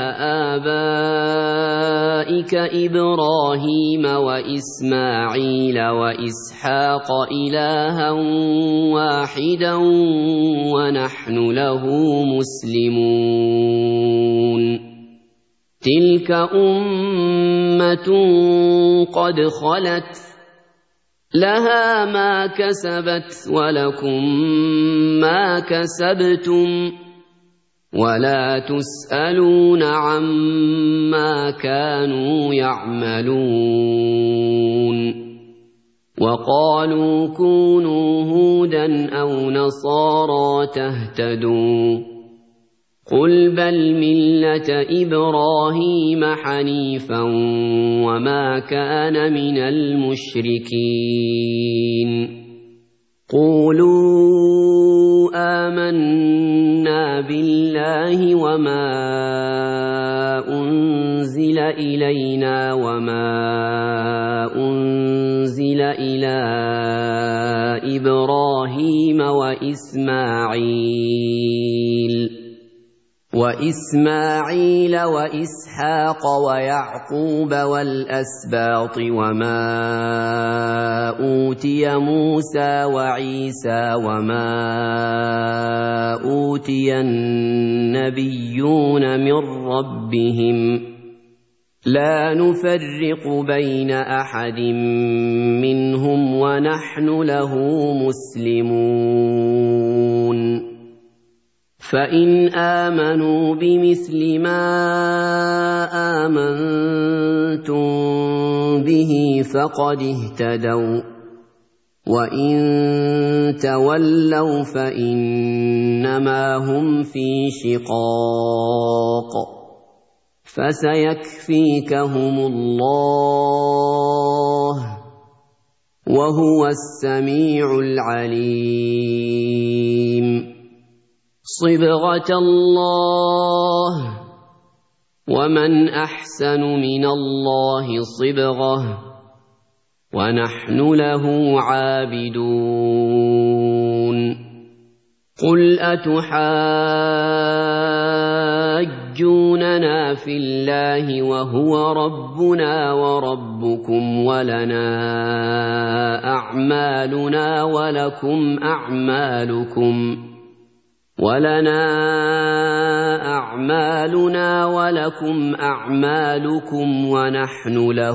آبائك إبراهيم وإسماعيل وإسحاق إلها واحدا ونحن له مسلمون تلك أمة قد خلت لها ما كسبت ولكم ما كسبتم ولا تسألون عما كانوا يعملون وقالوا كونوا هودا أو نصارى تهتدوا قل بل ملة إبراهيم حنيفا وما كان من المشركين قولوا آمنا بالله وما أنزل إلينا وما أنزل إلى إبراهيم وإسماعيل وإسماعيل وإسحاق ويعقوب والأسباط وما أوتي موسى وعيسى وما أوتي النبيون من ربهم لا نفرق بين أحد منهم ونحن له مسلمون فإن آمنوا بمثل ما آمنتم به فقد اهتدوا وإن تولوا فإنما هم في شقاق فسيكفيكهم الله وهو السميع العليم صبغة الله ومن أحسن من الله صبغة ونحن له عابدون قل أتحاجوننا في الله وهو ربنا وربكم ولنا أعمالنا ولكم أعمالكم ولنا أعمالنا ولكم أعمالكم ونحن له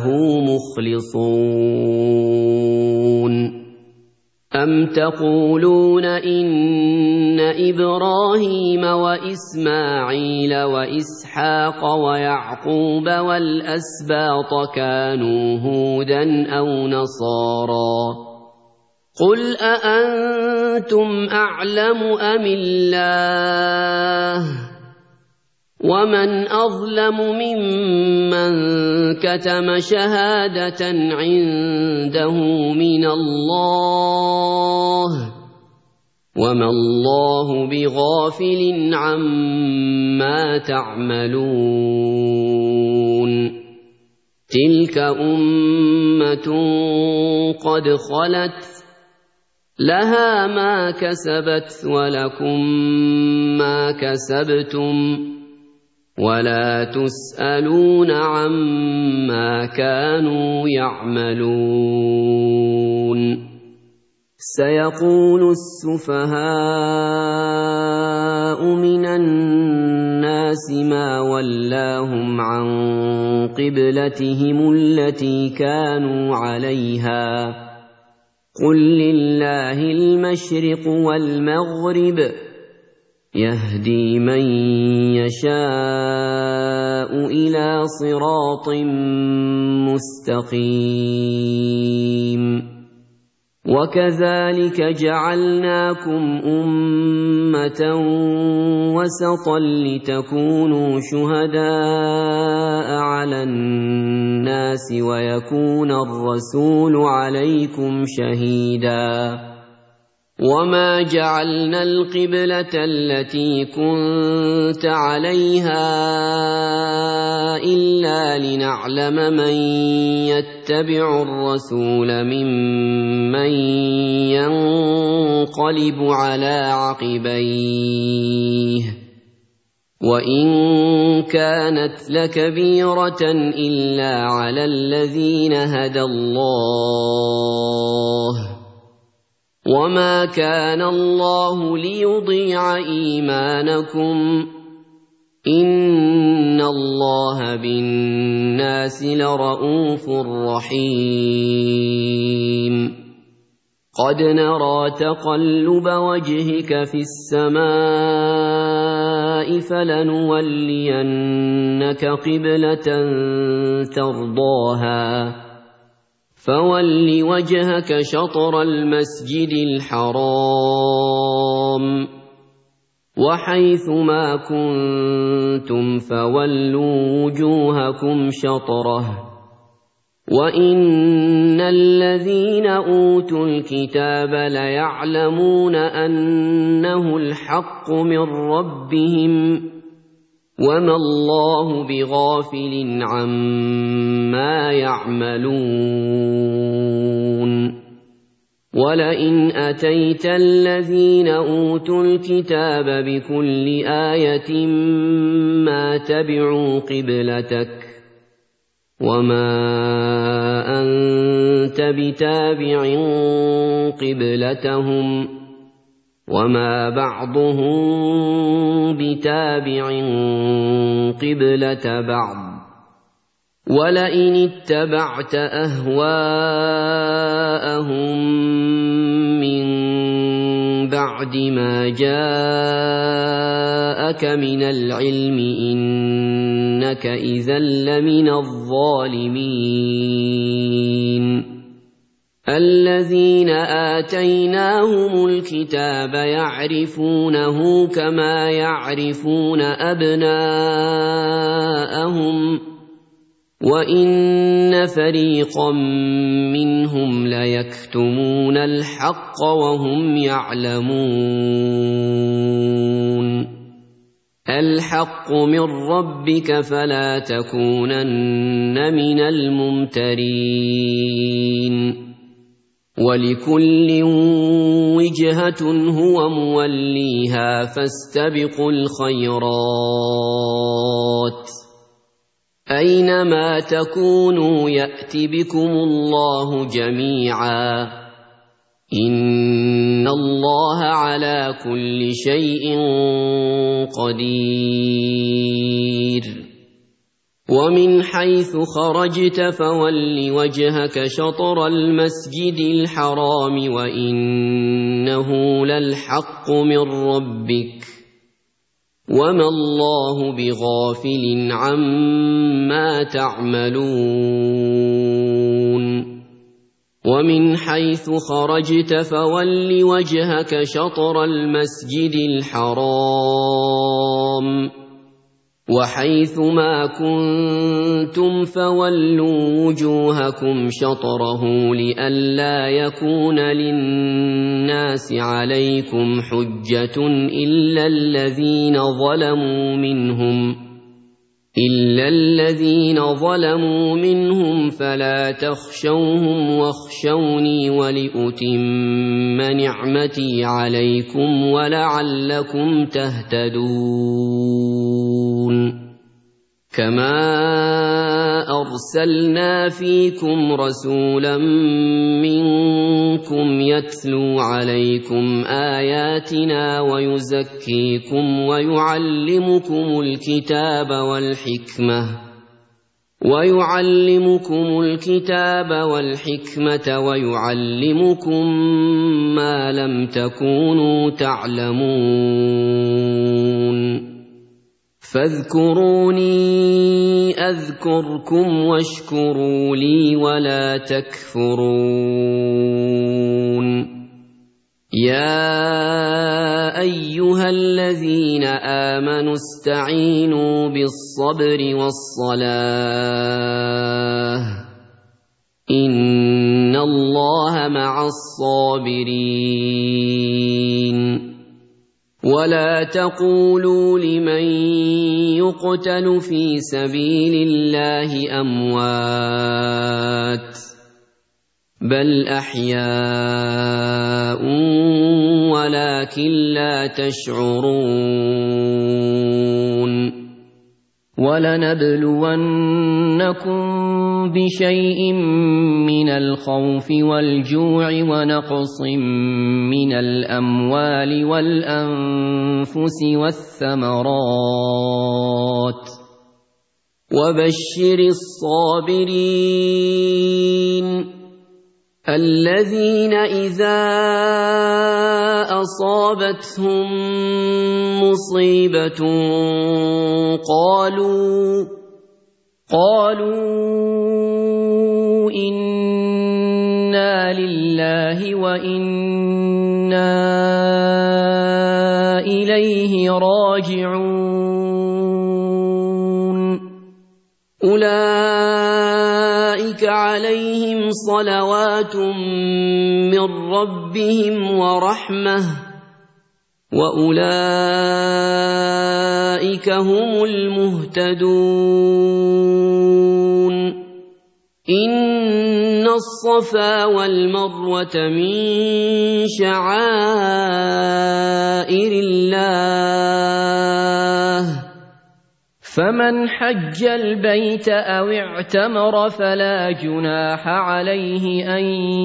مخلصون أم تقولون إن إبراهيم وإسماعيل وإسحاق ويعقوب والأسباط كانوا هودا أو نصارى قل أأنتم أعلم أم الله ومن أظلم ممن كتم شهادة عنده من الله وما الله بغافل عما تعملون تلك أمة قد خلت لها ما كسبت ولكم ما كسبتم ولا تسألون عما كانوا يعملون سيقول السفهاء من الناس ما ولاهم عن قبلتهم التي كانوا عليها قل لله المشرق والمغرب يهدي من يشاء إلى صراط مستقيم وكذلك جعلناكم أمة وسطا لتكونوا شهداء على الناس ويكون الرسول عليكم شهيدا وما جعلنا القبلة التي كنت عليها إلا لنعلم من يتبع الرسول ممن ينقلب على عقبيه وإن كانت لكبيرة إلا على الذين هدى الله وما كان الله ليضيع إيمانكم إن الله بالناس لرءوف رحيم قد نرى تقلب وجهك في السماء السماء فلنولينك قبلة ترضاها فول وجهك شطر المسجد الحرام وحيث ما كنتم فولوا وجوهكم شطره وإن الذين أوتوا الكتاب ليعلمون أنه الحق من ربهم وما الله بغافل عما يعملون ولئن أتيت الذين أوتوا الكتاب بكل آية ما تبعوا قبلتك وما أنت بتابع قبلتهم وما بعضهم بتابع قبلة بعض ولئن اتبعت أهواءهم من بعد ما جاءك من العلم إنك إذا لمن الظالمين الذين آتيناهم الكتاب يعرفونه كما يعرفون أبناءهم وإن فريقا منهم ليكتمون الحق وهم يعلمون الحق من ربك فلا تكونن من الممترين ولكل وجهة هو موليها فاستبقوا الخيرات أينما تكونوا يأت بكم الله جميعا إن الله على كل شيء قدير ومن حيث خرجت فول وجهك شطر المسجد الحرام وإنه للحق من ربك وما الله بغافل عما تعملون ومن حيث خرجت فول وجهك شطر المسجد الحرام وحيث ما كنتم فولوا وجوهكم شطره لئلا يكون للناس عليكم حجة إلا الذين ظلموا منهم إلا الذين ظلموا منهم فلا تخشوهم واخشوني ولأتم نعمتي عليكم ولعلكم تهتدون كما أرسلنا فيكم رسولا منكم يتلو عليكم آياتنا ويزكيكم ويعلمكم الكتاب والحكمة ويعلمكم الكتاب والحكمة ويعلمكم ما لم تكونوا تعلمون فاذكروني أذكركم واشكروا لي ولا تكفرون يا أيها الذين آمنوا استعينوا بالصبر والصلاة إن الله مع الصابرين ولا تقولوا لمن يقتل في سبيل الله أموات بل أحياء ولكن لا تشعرون ولنبلونكم بشيء من الخوف والجوع ونقص من الأموال والأنفس والثمرات وبشر الصابرين الذين إذا أصابتهم مصيبة قالوا قالوا إنا لله وإنا إليه راجعون أولئك عليهم صلوات من ربهم ورحمة وأولئك هم المهتدون إن الصفا والمروة من شعائر الله فمن حج البيت أو اعتمر فلا جناح عليه أن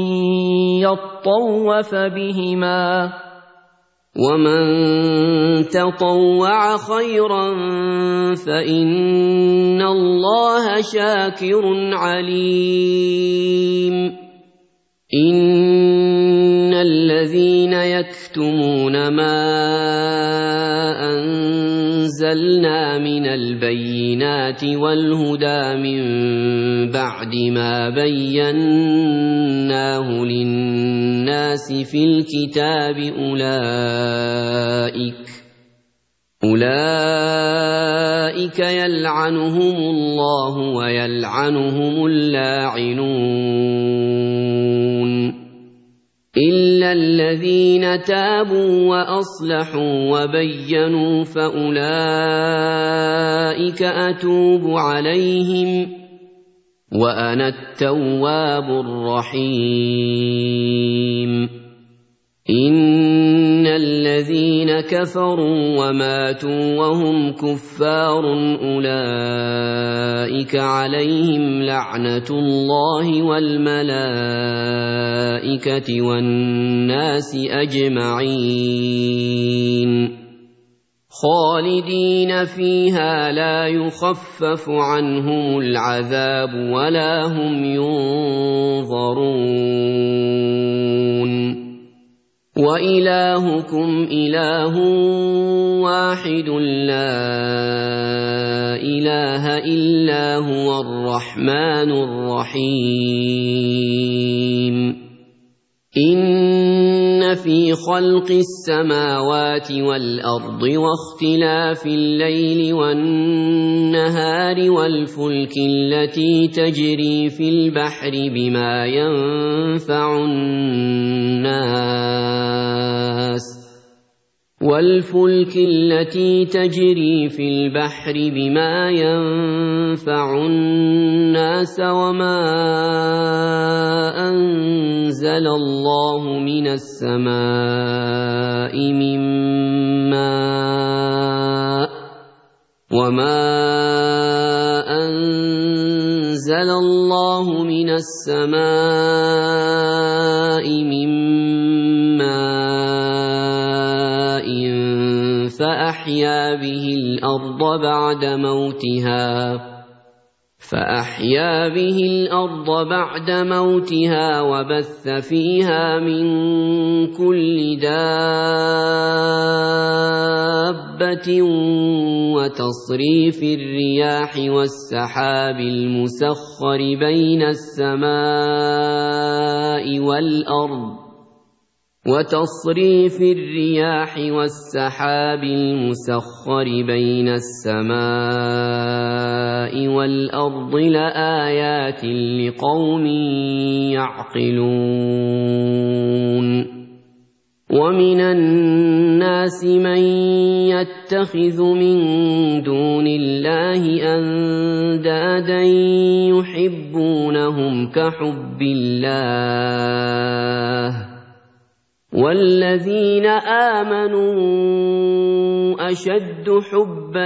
يطوف بهما ومن تطوع خيرا فإن الله شاكر عليم إن الذين يكتمون ما أنزلنا من البينات والهدى من بعد ما بيناه للناس في الكتاب أولئك أولئك يلعنهم الله ويلعنهم اللاعنون إلا الذين تابوا وأصلحوا وبينوا فأولئك أتوب عليهم وأنا التواب الرحيم إن الذين كفروا وماتوا وهم كفار أولئك عليهم لعنة الله والملائكة والناس أجمعين خالدين فيها لا يخفف عنهم العذاب ولا هم ينظرون وإلهكم إله واحد لا إله إلا هو الرحمن الرحيم إن في خلق السماوات والأرض واختلاف الليل والنهار والفلك التي تجري في البحر بما ينفع الناس والفلك التي تجري في البحر بما ينفع الناس وما أنزل الله من السماء من ماء وما أنزل الله من السماء من ماء فأحيا به الأرض بعد موتها فأحيا به الأرض بعد موتها وبث فيها من كل دابة وتصريف الرياح والسحاب المسخر بين السماء والأرض وتصريف الرياح والسحاب المسخر بين السماء والأرض لآيات لقوم يعقلون ومن الناس من يتخذ من دون الله أندادا يحبونهم كحب الله والذين آمنوا أشد حبا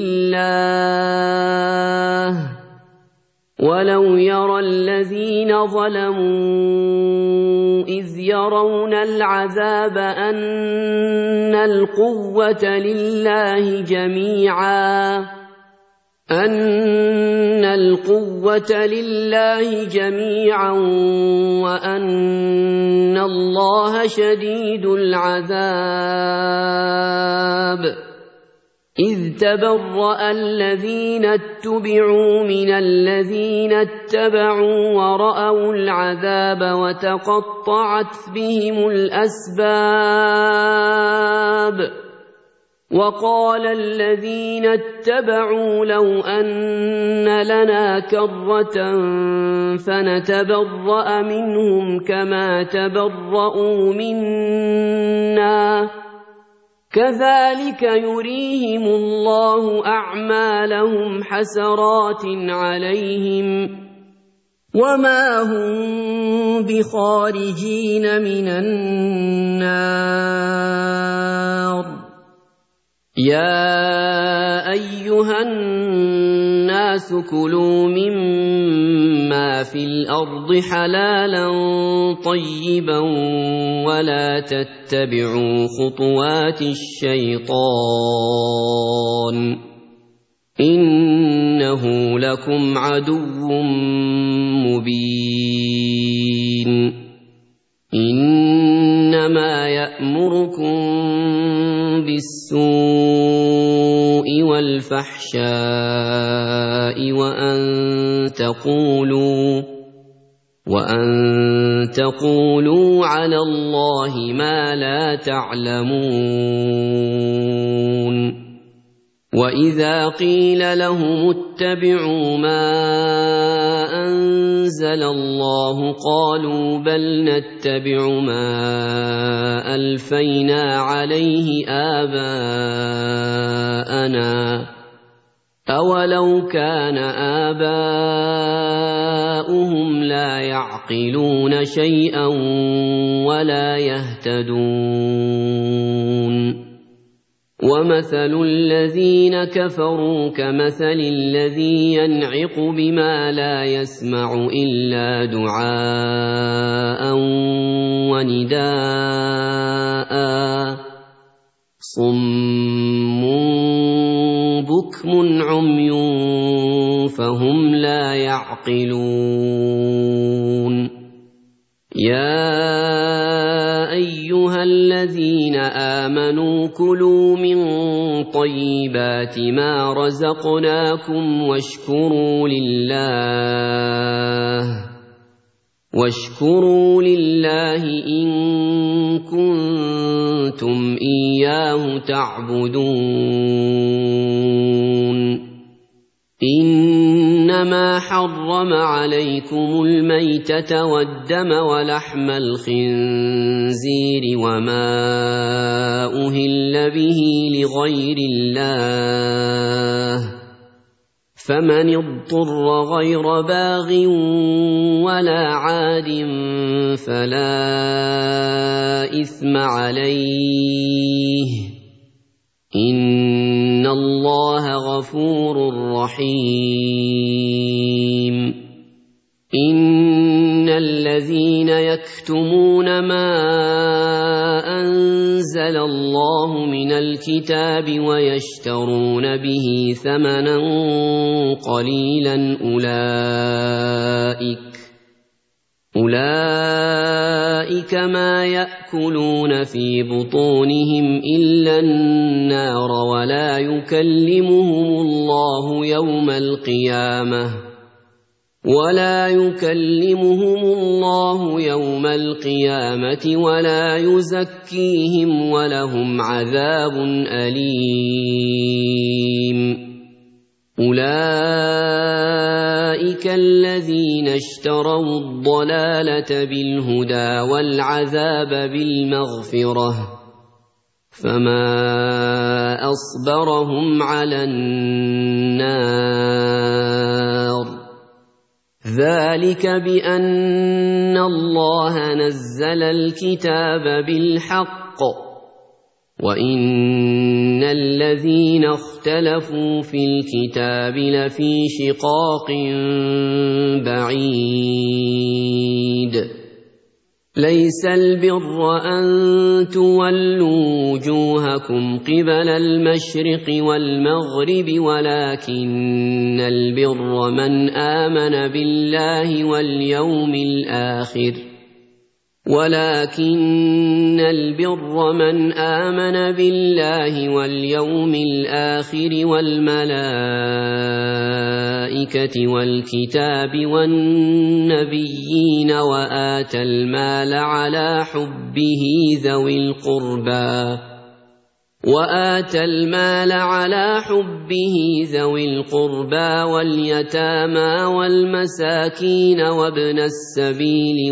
لله ولو يرى الذين ظلموا إذ يرون العذاب أن القوة لله جميعا أن القوة لله جميعا وأن الله شديد العذاب إذ تبرأ الذين اتبعوا من الذين اتبعوا ورأوا العذاب وتقطعت بهم الأسباب وقال الذين اتبعوا لو أن لنا كرة فنتبرأ منهم كما تبرؤوا منا كذلك يريهم الله أعمالهم حسرات عليهم وما هم بخارجين من النار يا أيها الناس كلوا مما في الأرض حلالا طيبا ولا تتبعوا خطوات الشيطان إنه لكم عدو مبين إنما يأمركم بالسوء والفحشاء وأن تقولوا وأن تقولوا على الله ما لا تعلمون وإذا قيل لهم اتبعوا ما أنزل الله قالوا بل نتبع ما ألفينا عليه آباءنا أولو كان آباؤهم لا يعقلون شيئا ولا يهتدون ومثل الذين كفروا كمثل الذي ينعق بما لا يسمع إلا دعاء ونداء صم بكم عمي فهم لا يعقلون يا أيها الذين آمنوا كلوا من طيبات ما رزقناكم واشكروا لله واشكروا لله إن كنتم إياه تعبدون إنما حرم عليكم الميتة والدم ولحم الخنزير وما أهل به لغير الله فمن اضطر غير باغ ولا عاد فلا إثم عليه إن الله غفور رحيم إن الذين يكتمون ما أنزل الله من الكتاب ويشترون به ثمنا قليلا أولئك أولئك ما يأكلون في بطونهم إلا النار ولا يكلمهم الله يوم القيامة ولا يكلمهم الله يوم القيامة ولا يزكيهم ولهم عذاب أليم أولئك الذين اشتروا الضلالة بالهدى والعذاب بالمغفرة فما أصبرهم على النار ذلك بأن الله نزل الكتاب بالحق وإن الذين اختلفوا في الكتاب لفي شقاق بعيد ليس البر أن تولوا وجوهكم قبل المشرق والمغرب ولكن البر من آمن بالله واليوم الآخر ولكن البر من آمن بالله واليوم الآخر والملائكة والكتاب والنبيين وآتى المال على حبه ذوي القربى وآتى المال على حبه ذوي القربى واليتامى والمساكين وابن السبيل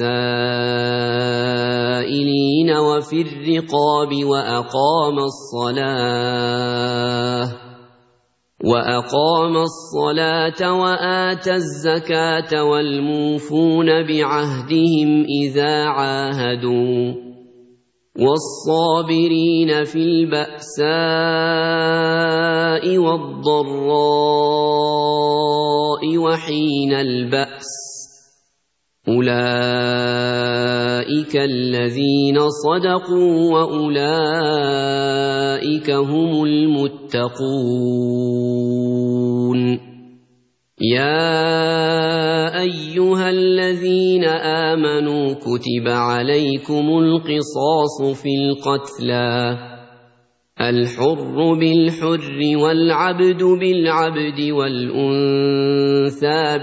والسائلين وفي الرقاب وأقام الصلاة وأقام الصلاة وآتى الزكاة والموفون بعهدهم إذا عاهدوا والصابرين في البأساء والضراء وحين البأس أولئك الذين صدقوا وأولئك هم المتقون يا أيها الذين آمنوا كتب عليكم القصاص في القتلى الحر بالحر والعبد بالعبد والأنثى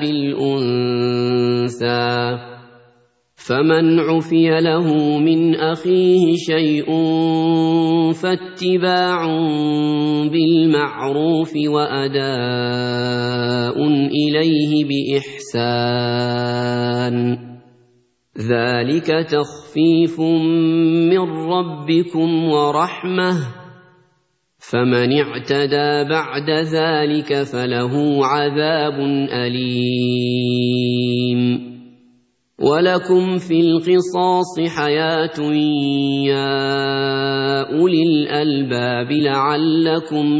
بالأنثى فمن عفي له من أخيه شيء فاتباع بالمعروف وأداء إليه بإحسان ذلك تخفيف من ربكم ورحمة فمن اعتدى بعد ذلك فله عذاب أليم ولكم في القصاص حياة يا أولي الألباب لعلكم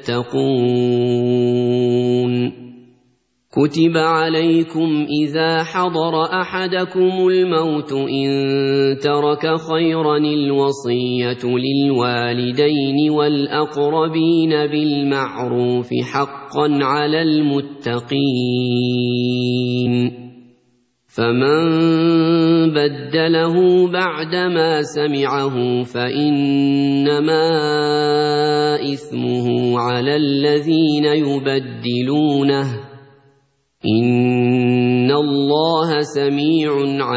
تتقون كتب عليكم إذا حضر أحدكم الموت إن ترك خيرا الوصية للوالدين والأقربين بالمعروف حقا على المتقين فمن بدله بعدما سمعه فإنما إثمه على الذين يبدلونه إن الله سميع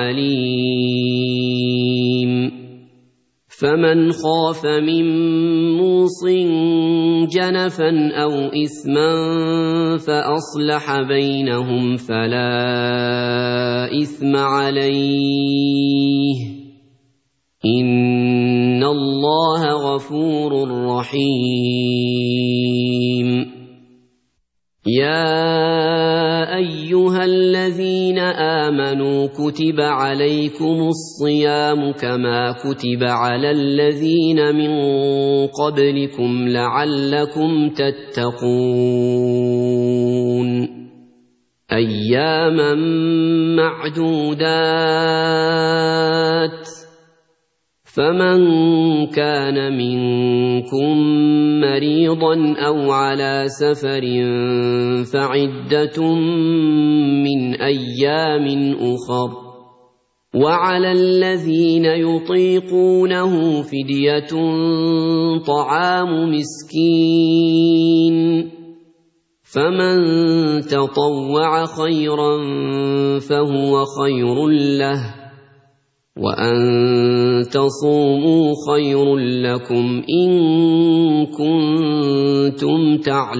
عليم فمن خاف من موص جنفا أو إثما فأصلح بينهم فلا إثم عليه إن الله غفور رحيم يا أيها الذين آمنوا كتب عليكم الصيام كما كتب على الذين من قبلكم لعلكم تتقون أياما معدودات فمن كان منكم مريضا أو على سفر فعدة من أيام أخر وعلى الذين يطيقونه فدية طعام مسكين فمن تطوع خيرا فهو خير له وأن تصوموا خير لكم إن كنتم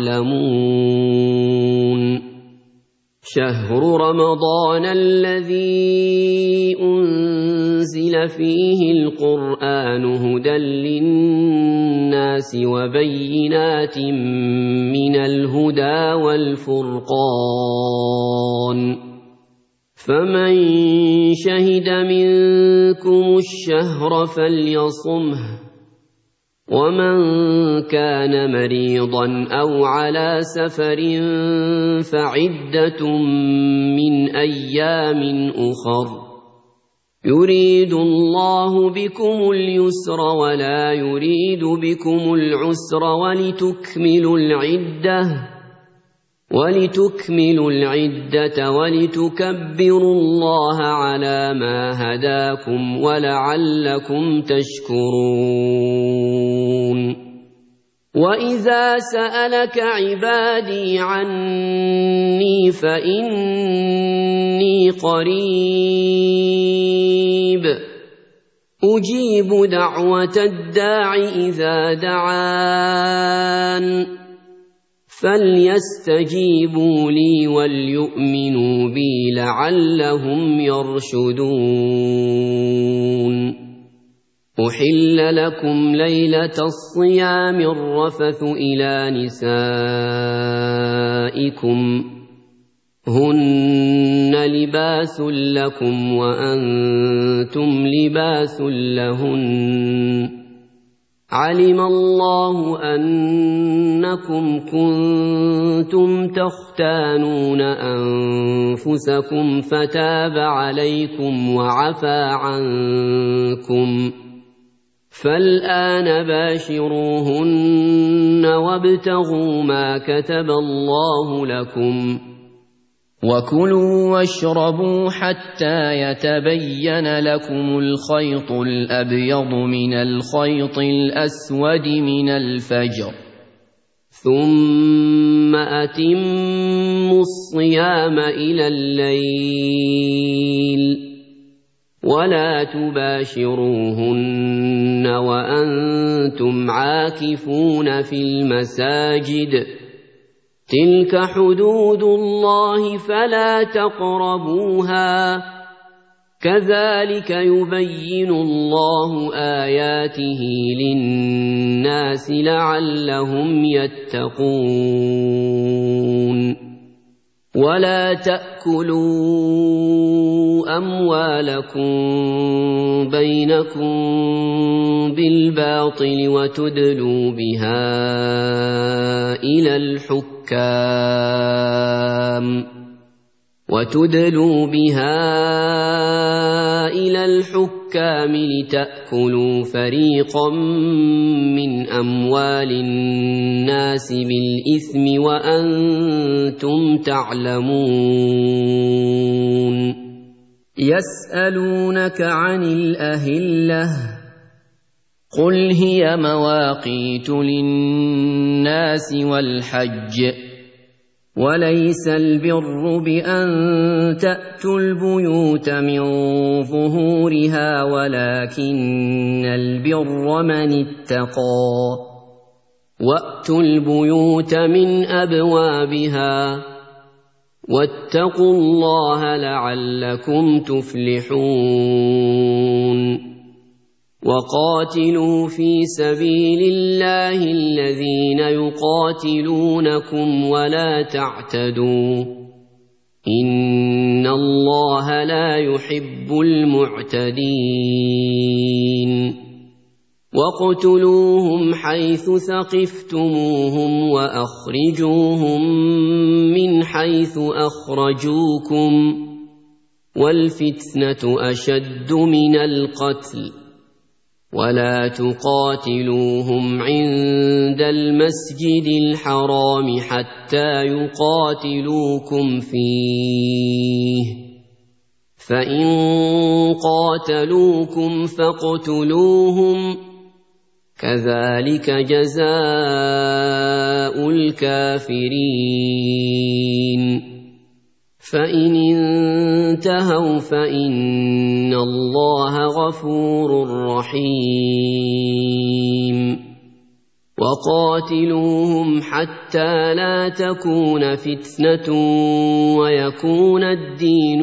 تعلمون شهر رمضان الذي أنزل فيه القرآن هدى للناس وبينات من الهدى والفرقان فمن شهد منكم الشهر فليصمه ومن كان مريضا أو على سفر فعدة من أيام أخر يريد الله بكم اليسر ولا يريد بكم العسر ولتكملوا العدة ولتكملوا العدة ولتكبروا الله على ما هداكم ولعلكم تشكرون وإذا سألك عبادي عني فإني قريب أجيب دعوة الداع إذا دعان فليستجيبوا لي وليؤمنوا بي لعلهم يرشدون أحل لكم ليلة الصيام الرفث إلى نسائكم هن لباس لكم وأنتم لباس لهن علم الله أنكم كنتم تختانون أنفسكم فتاب عليكم وعفى عنكم فالآن باشروهن وابتغوا ما كتب الله لكم وكلوا واشربوا حتى يتبين لكم الخيط الأبيض من الخيط الأسود من الفجر ثم أتموا الصيام إلى الليل ولا تباشروهن وأنتم عاكفون في المساجد تلك حدود الله فلا تقربوها كذلك يبين الله آياته للناس لعلهم يتقون ولا تأكلوا أموالكم بينكم بالباطل وتدلوا بها إلى الحكام وتدلوا بها إلى الحكام لتأكلوا فريقا من أموال الناس بالإثم وأنتم تعلمون يسألونك عن الأهلة قل هي مواقيت للناس والحج وليس البر بأن تأتوا البيوت من ظهورها ولكن البر من اتقى وأتوا البيوت من أبوابها واتقوا الله لعلكم تفلحون وقاتلوا في سبيل الله الذين يقاتلونكم ولا تعتدوا إن الله لا يحب المعتدين واقتلوهم حيث ثقفتموهم وأخرجوهم من حيث أخرجوكم والفتنة أشد من القتل ولا تقاتلوهم عند المسجد الحرام حتى يقاتلوكم فيه فإن قاتلوكم فاقتلوهم كذلك جزاء الكافرين فإن انتهوا فإن الله غفور رحيم وقاتلوهم حتى لا تكون فتنة ويكون الدين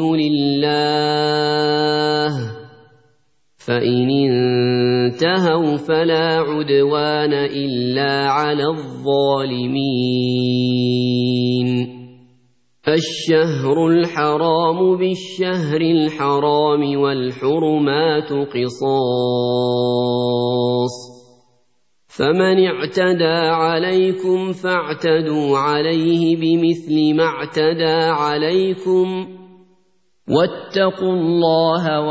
لله فإن انتهوا فلا عدوان إلا على الظالمين الشهر الحرام بالشهر الحرام والحرمات قصاص فمن اعتدى عليكم فاعتدوا عليه بمثل ما اعتدى عليكم واتقوا الله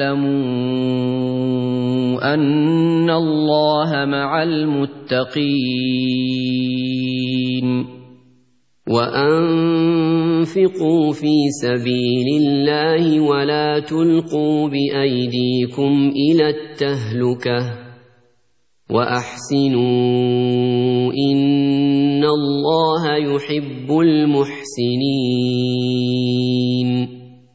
واعلموا أن الله مع المتقين وأنفقوا في سبيل الله ولا تلقوا بأيديكم إلى التهلكة وأحسنوا إن الله يحب المحسنين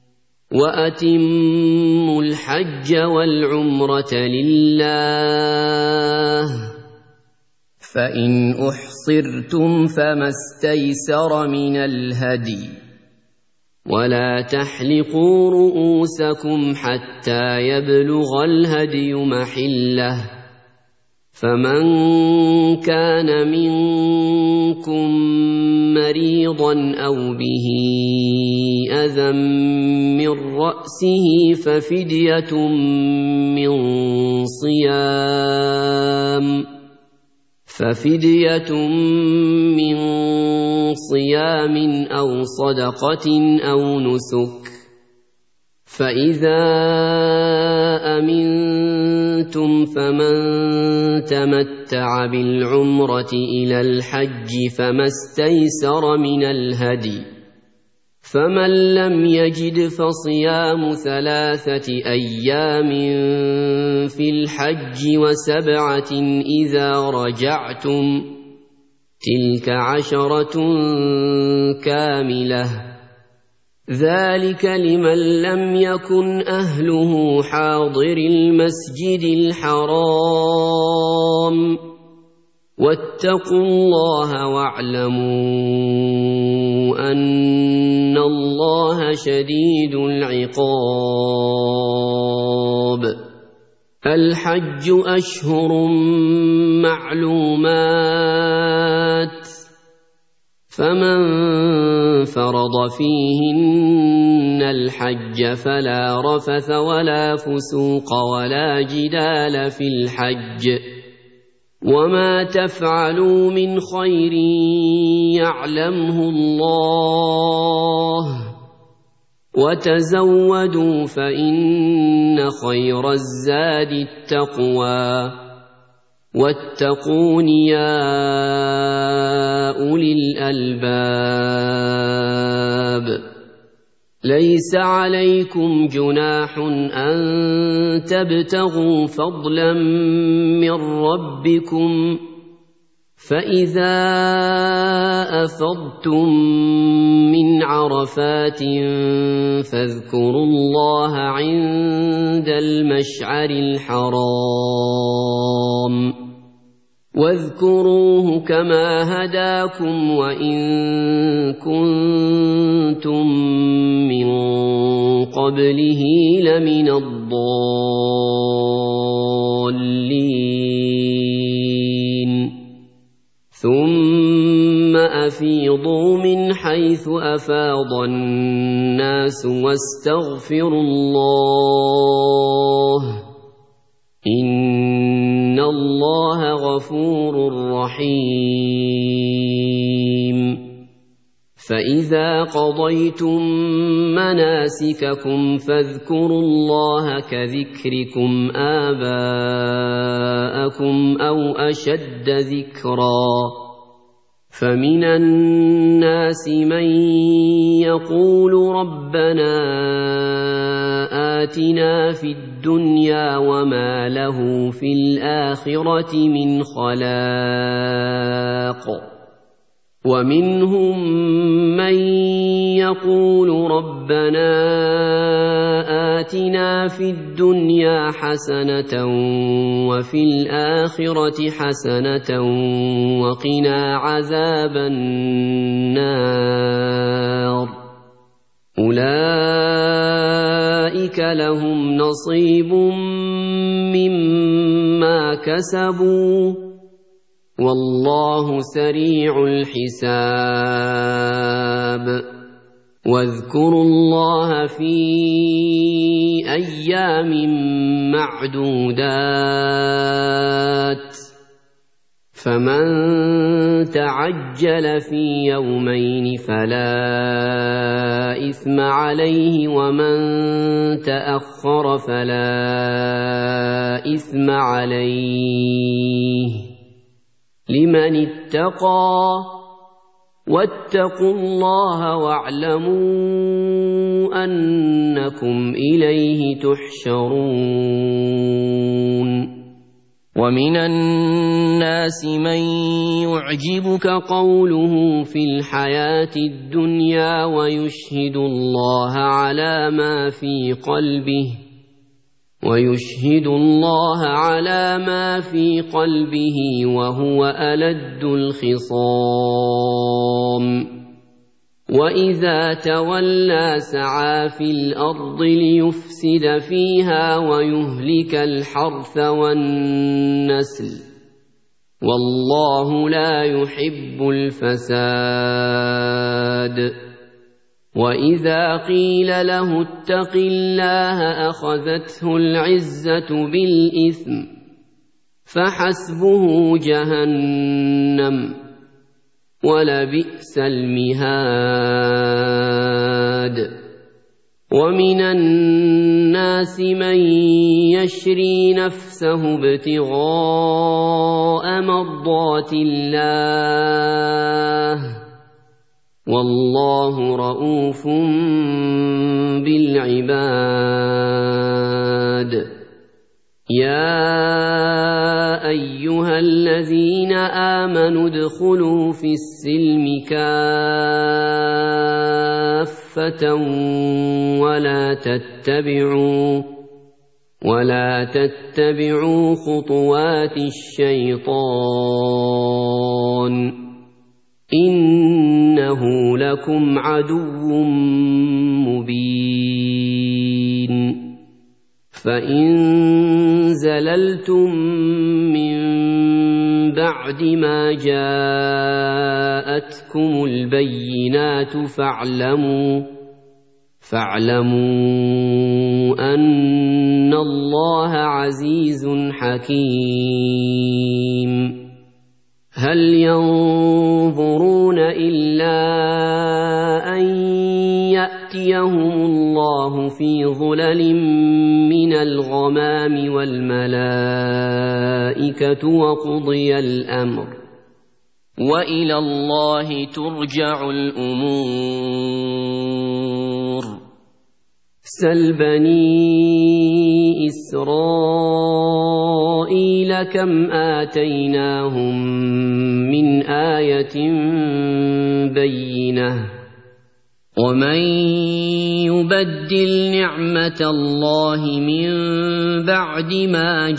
وأتموا الحج والعمرة لله فإن أحصرتم فما استيسر من الهدي ولا تحلقوا رؤوسكم حتى يبلغ الهدي محله فمن كان منكم مريضا أو به أذى من رأسه ففدية من صيام ففدية من صيام أو صدقة أو نسك فإذا أمنتم فمن تمتع بالعمرة إلى الحج فما استيسر من الهدي فمن لم يجد فصيام ثلاثة أيام في الحج وسبعة إذا رجعتم تلك عشرة كاملة ذلك لمن لم يكن أهله حاضر المسجد الحرام واتقوا الله واعلموا أن الله شديد العقاب الحج أشهر معلومات فمن فرض فيهن الحج فلا رفث ولا فسوق ولا جدال في الحج وما تفعلوا من خير يعلمه الله وتزودوا فإن خير الزاد التقوى واتقون يا أولي الألباب ليس عليكم جناح أن تبتغوا فضلا من ربكم فإذا أفضتم من عرفات فاذكروا الله عند المشعر الحرام واذكروه كما هداكم وإن كنتم من قبله لمن الضالين ثم أفيضوا من حيث أفاض الناس واستغفروا الله إن الله غفور رحيم فإذا قضيتم مناسككم فاذكروا الله كذكركم آباءكم أو أشد ذكرا فمن الناس من يقول ربنا آتنا في الدنيا وما له في الآخرة من خلاق ومنهم من يقول ربنا آتنا في الدنيا حسنة وفي الآخرة حسنة وقنا عذاب النار أولئك لهم نصيب مما كسبوا والله سريع الحساب واذكروا الله في أيام معدودات فمن تعجل في يومين فلا إثم عليه ومن تأخر فلا إثم عليه لمن اتقى واتقوا الله واعلموا أنكم إليه تحشرون ومن الناس من يعجبك قوله في الحياة الدنيا ويشهد الله على ما في قلبه ويشهد الله على ما في قلبه وهو ألد الخصام وإذا تولى سعى في الأرض ليفسد فيها ويهلك الحرث والنسل والله لا يحب الفساد وإذا قيل له اتق الله أخذته العزة بالإثم فحسبه جهنم ولبئس المهاد ومن الناس من يشري نفسه ابتغاء مرضات الله والله رؤوف بالعباد يا أيها الذين آمنوا ادخلوا في السلم كافة ولا تتبعوا ولا تتبعوا خطوات الشيطان إنه لكم عدو مبين فإن زللتم من بعد ما جاءتكم البينات فاعلموا فاعلموا أن الله عزيز حكيم هل ينظرون إلا أن يأتيهم الله في ظلل من الغمام والملائكة وقضي الأمر وإلى الله ترجع الأمور سل بني إسرائيل كم آتيناهم من آية بينة ومن يبدل نعمة الله من بعد ما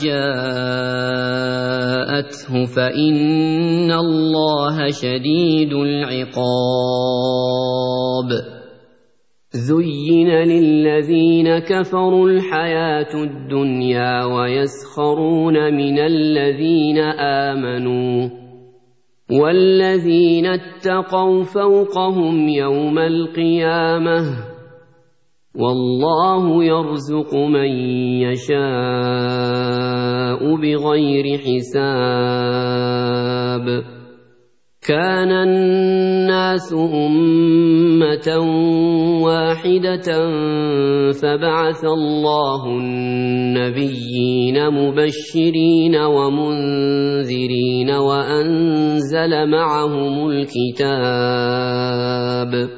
جاءته فإن الله شديد العقاب زين للذين كفروا الحياة الدنيا ويسخرون من الذين آمنوا والذين اتقوا فوقهم يوم القيامة والله يرزق من يشاء بغير حساب كان الناس أمة واحدة فبعث الله النبيين مبشرين ومنذرين وأنزل معهم الكتاب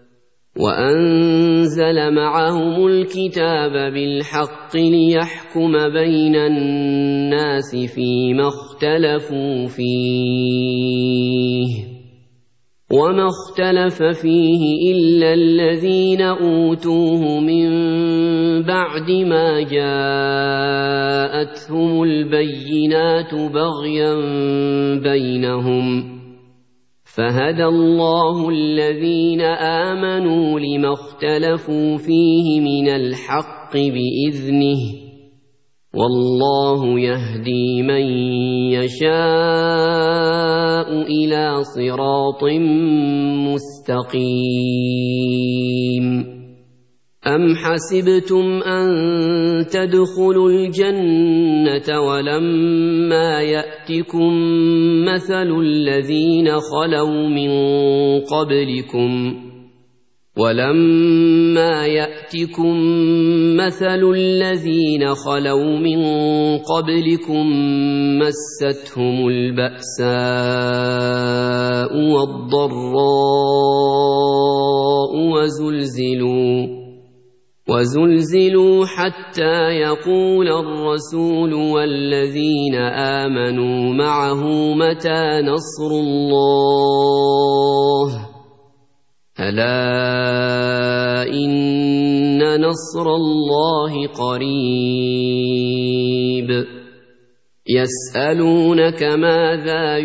وأنزل معهم الكتاب بالحق ليحكم بين الناس فيما اختلفوا فيه وما اختلف فيه إلا الذين أوتوه من بعد ما جاءتهم البينات بغيا بينهم فهدى الله الذين آمنوا لما اختلفوا فيه من الحق بإذنه والله يهدي من يشاء إلى صراط مستقيم أم حسبتم أن تدخلوا الجنة ولما يأتكم مثل الذين خلوا من قبلكم ولما يأتكم مثل الذين خلوا من قبلكم مستهم البأساء والضراء وزلزلوا وزلزلوا حتى يقول الرسول والذين آمنوا معه متى نصر الله ألا إن نصر الله قريب يسألونك ماذا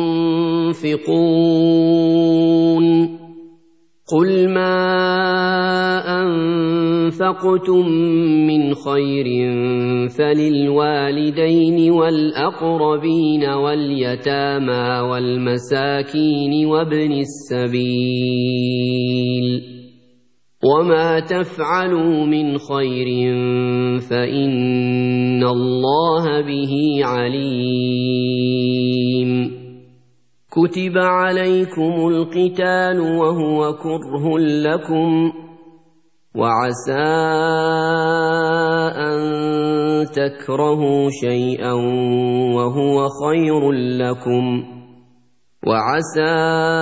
ينفقون قل ما أنفقتم من خير فللوالدين والأقربين واليتامى والمساكين وابن السبيل وما تفعلوا من خير فإن الله به عليم كتب عليكم القتال وهو كره لكم وعسى أن تكرهوا شيئا وهو خير لكم وعسى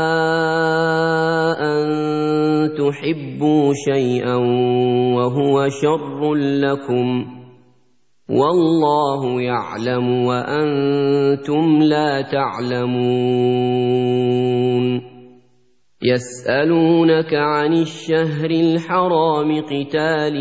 أن تحبوا شيئا وهو شر لكم والله يعلم وأنتم لا تعلمون يسألونك عن الشهر الحرام قتال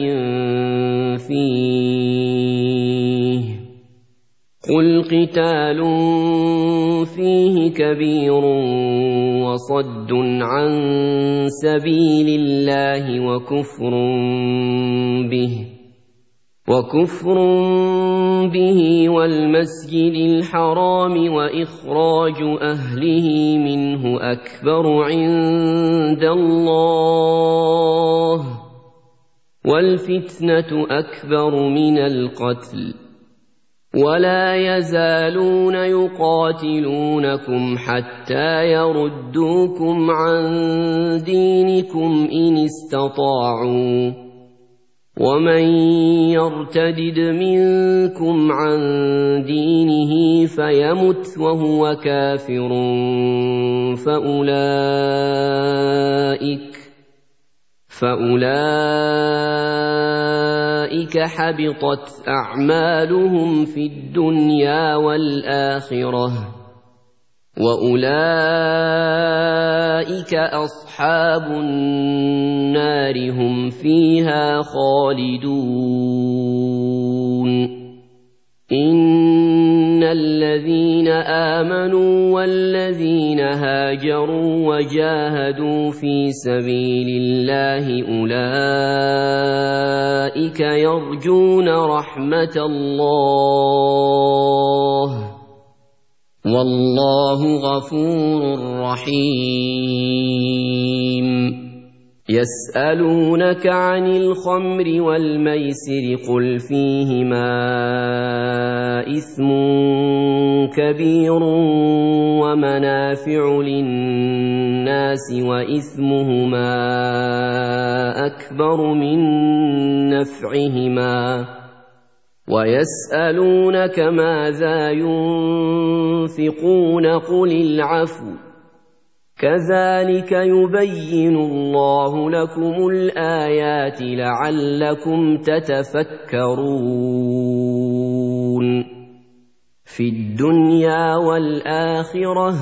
فيه قل قتال فيه كبير وصد عن سبيل الله وكفر به وكفر به والمسجد الحرام وإخراج أهله منه أكبر عند الله والفتنة أكبر من القتل ولا يزالون يقاتلونكم حتى يردوكم عن دينكم إن استطاعوا ومن يرتدد منكم عن دينه فيمت وهو كافر فأولئك فأولئك حبطت أعمالهم في الدنيا والآخرة وأولئك أصحاب النار هم فيها خالدون إن الذين آمنوا والذين هاجروا وجاهدوا في سبيل الله أولئك يرجون رحمة الله والله غفور رحيم يسألونك عن الخمر والميسر قل فيهما إثم كبير ومنافع للناس وإثمهما أكبر من نفعهما ويسألونك ماذا ينفقون قل العفو كذلك يبين الله لكم الآيات لعلكم تتفكرون في الدنيا والآخرة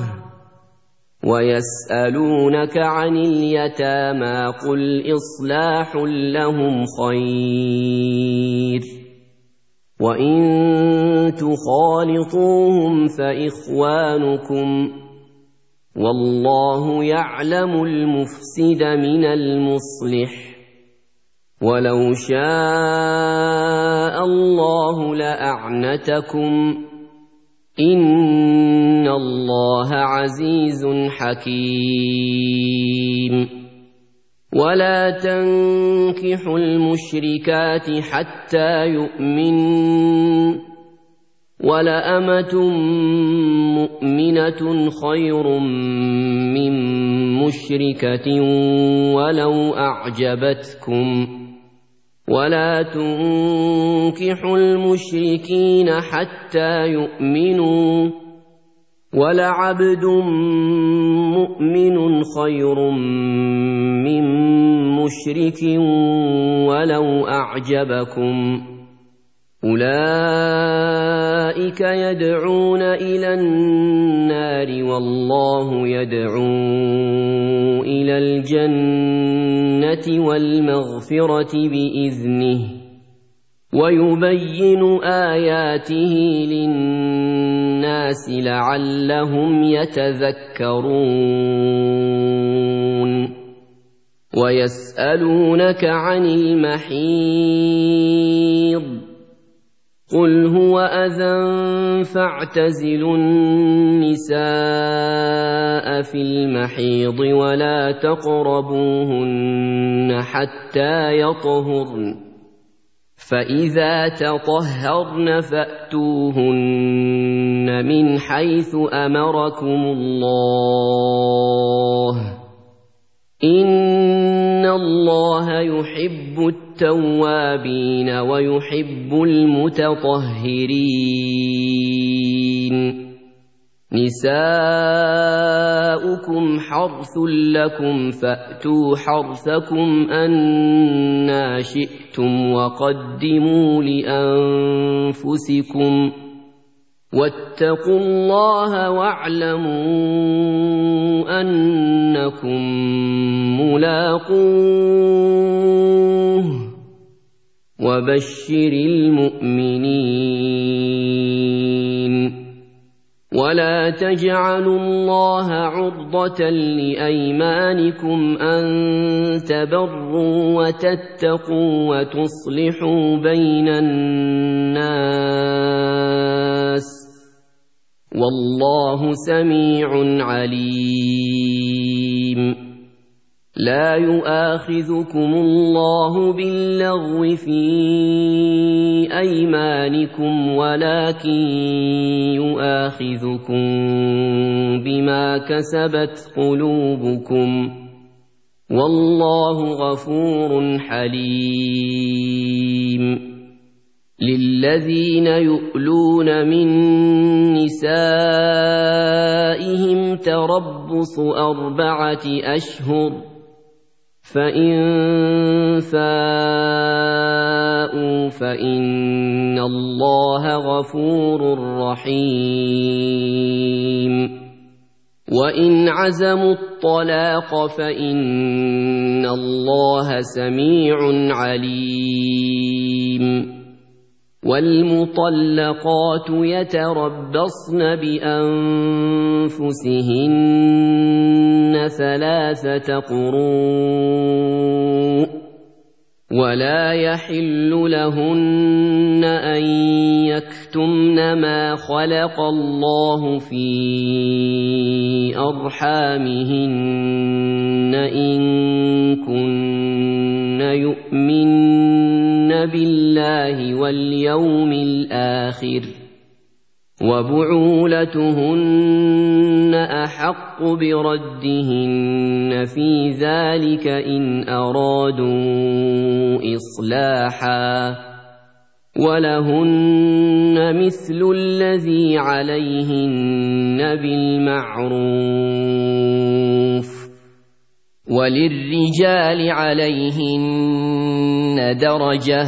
ويسألونك عن اليتامى قل إصلاح لهم خير وإن تخالطوهم فإخوانكم والله يعلم المفسد من المصلح ولو شاء الله لأعنتكم إن الله عزيز حكيم ولا تنكحوا المشركات حتى يؤمنوا ولأمة مؤمنة خير من مشركة ولو أعجبتكم ولا تنكحوا المشركين حتى يؤمنوا ولعبد مؤمن خير من مشرك ولو أعجبكم أولئك يدعون إلى النار والله يدعو إلى الجنة والمغفرة بإذنه ويبين آياته للناس لعلهم يتذكرون ويسألونك عن المحيض قل هو أذى فاعتزلوا النساء في المحيض ولا تقربوهن حتى يطهرن فإذا تطهرن فأتوهن من حيث أمركم الله إن الله يحب التوابين ويحب المتطهرين نساؤكم حرث لكم فأتوا حرثكم أنى شئتم وقدموا لأنفسكم واتقوا الله واعلموا أنكم ملاقوه وبشر المؤمنين ولا تجعلوا الله عرضة لأيمانكم أن تبروا وتتقوا وتصلحوا بين الناس والله سميع عليم لا يؤاخذكم الله باللغو في أيمانكم ولكن يؤاخذكم بما كسبت قلوبكم والله غفور حليم للذين يؤلون من نسائهم تربص أربعة أشهر فإن فاءوا فإن الله غفور رحيم وإن عزموا الطلاق فإن الله سميع عليم والمطلقات يتربصن بأنفسهن ثلاثة قروء ولا يحل لهن أن يكتمن ما خلق الله في أرحامهن إن كن يؤمن بالله واليوم الآخر وبعولتهن أحق بردهن في ذلك إن أرادوا إصلاحا ولهن مثل الذي عليهن بالمعروف وللرجال عليهن درجة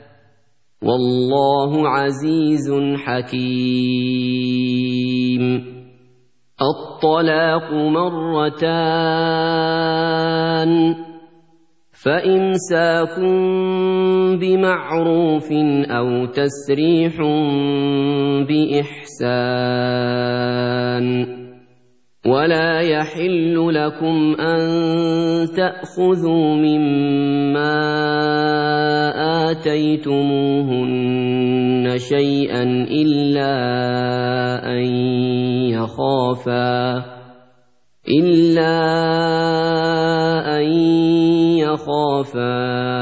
والله عزيز حكيم الطلاق مرتان فإمساك بمعروف أو تسريح بإحسان ولا يحل لكم أن تأخذوا مما آتيتموهن شيئا إلا أن يخافا إلا أن يخافا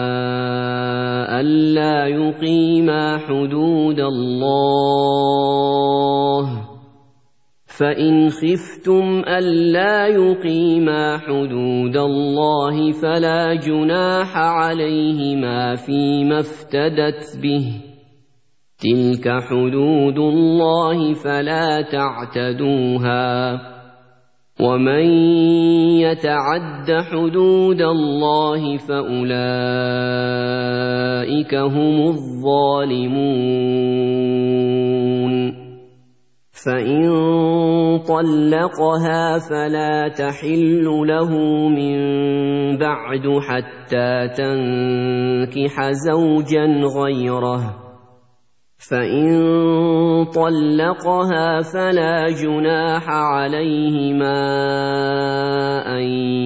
ألا يقيما حدود الله فإن خفتم ألا يقيما حدود الله فلا جناح عليهما فيما افتدت به تلك حدود الله فلا تعتدوها ومن يتعد حدود الله فأولئك هم الظالمون فإن طلقها فلا تحل له من بعد حتى تنكح زوجا غيره فإن طلقها فلا جناح عليهما أن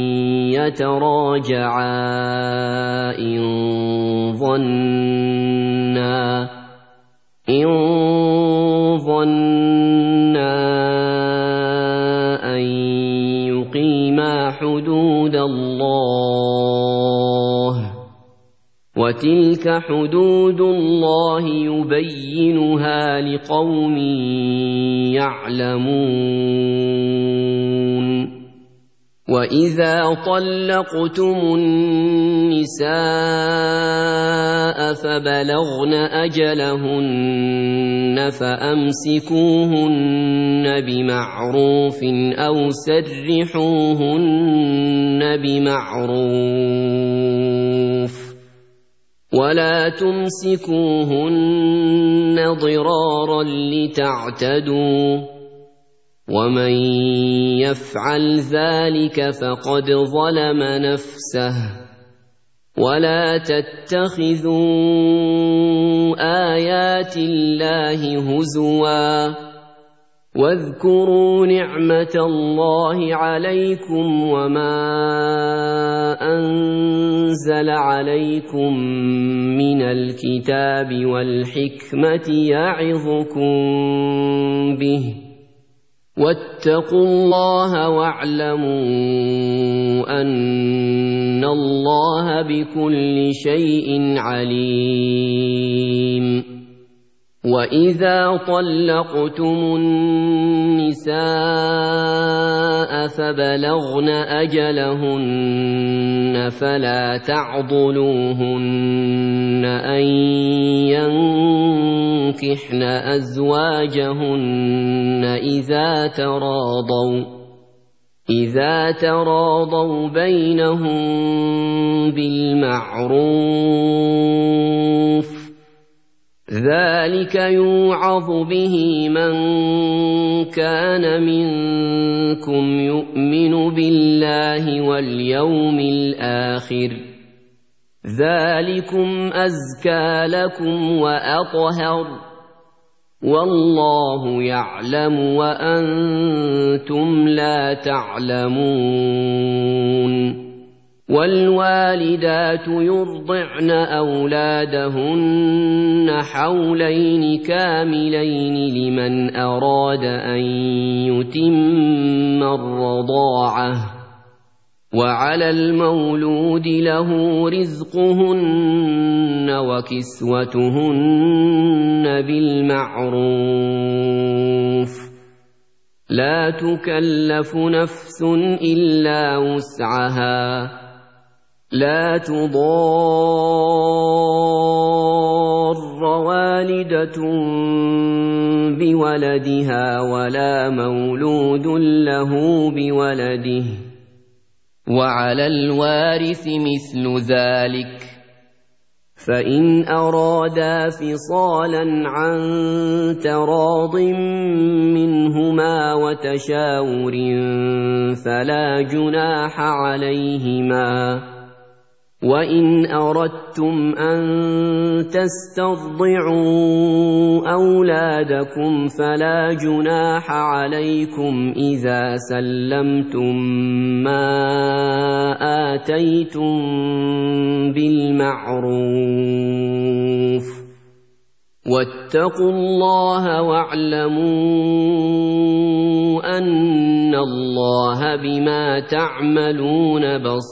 يتراجعا إن ظنا إن ظنا أن يقيما حدود الله وتلك حدود الله يبينها لقوم يعلمون وإذا طلقتم النساء فبلغن أجلهن فأمسكوهن بمعروف أو سرحوهن بمعروف ولا تمسكوهن ضرارا لتعتدوا ومن يفعل ذلك فقد ظلم نفسه ولا تتخذوا آيات الله هزوا واذكروا نعمة الله عليكم وما أنزل عليكم من الكتاب والحكمة يعظكم به واتقوا الله واعلموا أن الله بكل شيء عليم وإذا طلقتم النساء فبلغن أجلهن فلا تعضلوهن أن ينكحن أزواجهن إذا تراضوا إذا تراضوا بينهم بالمعروف ذلك يوعظ به من كان منكم يؤمن بالله واليوم الآخر ذلكم أزكى لكم وأطهر والله يعلم وأنتم لا تعلمون والوالدات يرضعن أولادهن حولين كاملين لمن أراد أن يتم الرضاعة وعلى المولود له رزقهن وكسوتهن بالمعروف لا تكلف نفس إلا وسعها لا تضار والدة بولدها ولا مولود له بولده وعلى الوارث مثل ذلك فإن أرادا فصالا عن تراض منهما وتشاور فلا جناح عليهما وإن أردتم أن تسترضعوا أولادكم فلا جناح عليكم إذا سلمتم ما آتيتم بالمعروف واتقوا الله واعلموا أن الله بما تعملون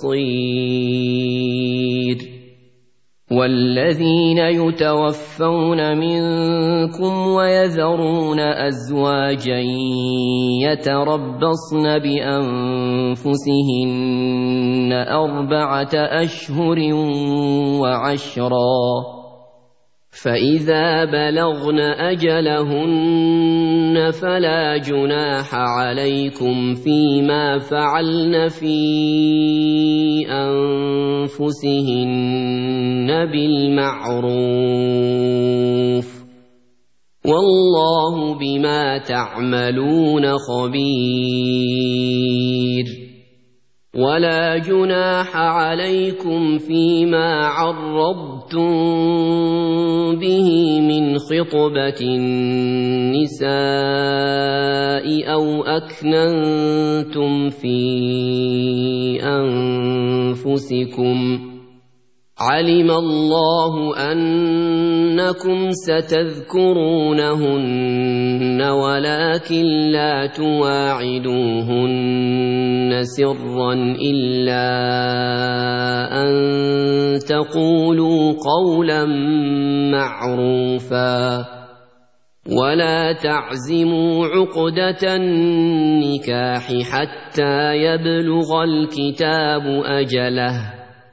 بصير والذين يتوفون منكم ويذرون أزواجا يتربصن بأنفسهن أربعة أشهر وعشرا فإذا بلغن أجلهن فلا جناح عليكم فيما فعلن في أنفسهن بالمعروف والله بما تعملون خبير ولا جناح عليكم فيما عرضتم به من خطبة النساء أو أكننتم في أنفسكم علم الله أنكم ستذكرونهن ولكن لا تواعدوهن سرا إلا أن تقولوا قولا معروفا ولا تعزموا عقدة النكاح حتى يبلغ الكتاب أجله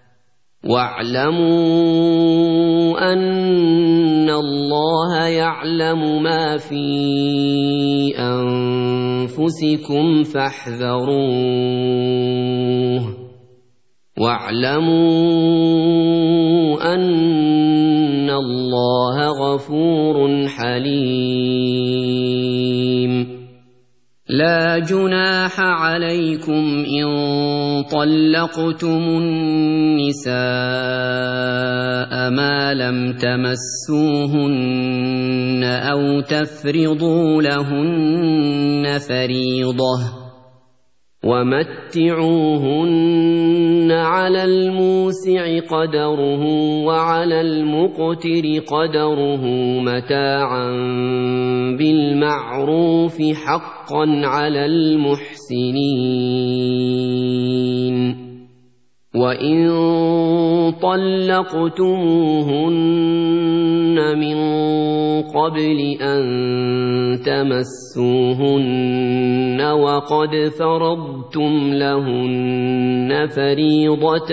واعلموا أن الله يعلم ما في أنفسكم فاحذروه واعلموا أن الله غفور حليم لا جناح عليكم إن طلقتم النساء ما لم تمسوهن أو تفرضوا لهن فريضة ومتعوهن على الموسع قدره وعلى المقتر قدره متاعا بالمعروف حقا على المحسنين وإن طلقتموهن من قبل أن تمسوهن وقد فرضتم لهن فريضة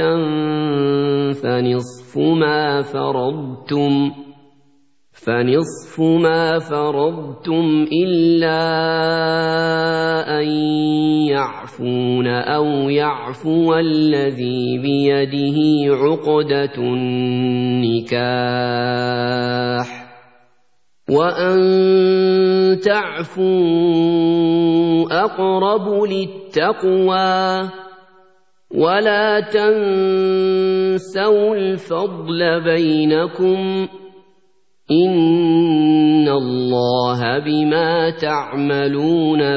فنصف ما فرضتم فنصف ما فرضتم إلا أن يعفون أو يعفو الذي بيده عقدة النكاح وأن تعفوا أقرب للتقوى ولا تنسوا الفضل بينكم إن الله بما تعملون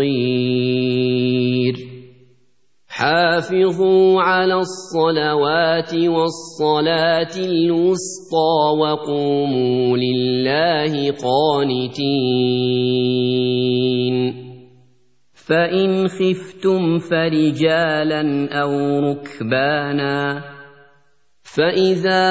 بصير حافظوا على الصلوات والصلاة الوسطى وقوموا لله قانتين فإن خفتم فرجالا أو ركبانا فإذا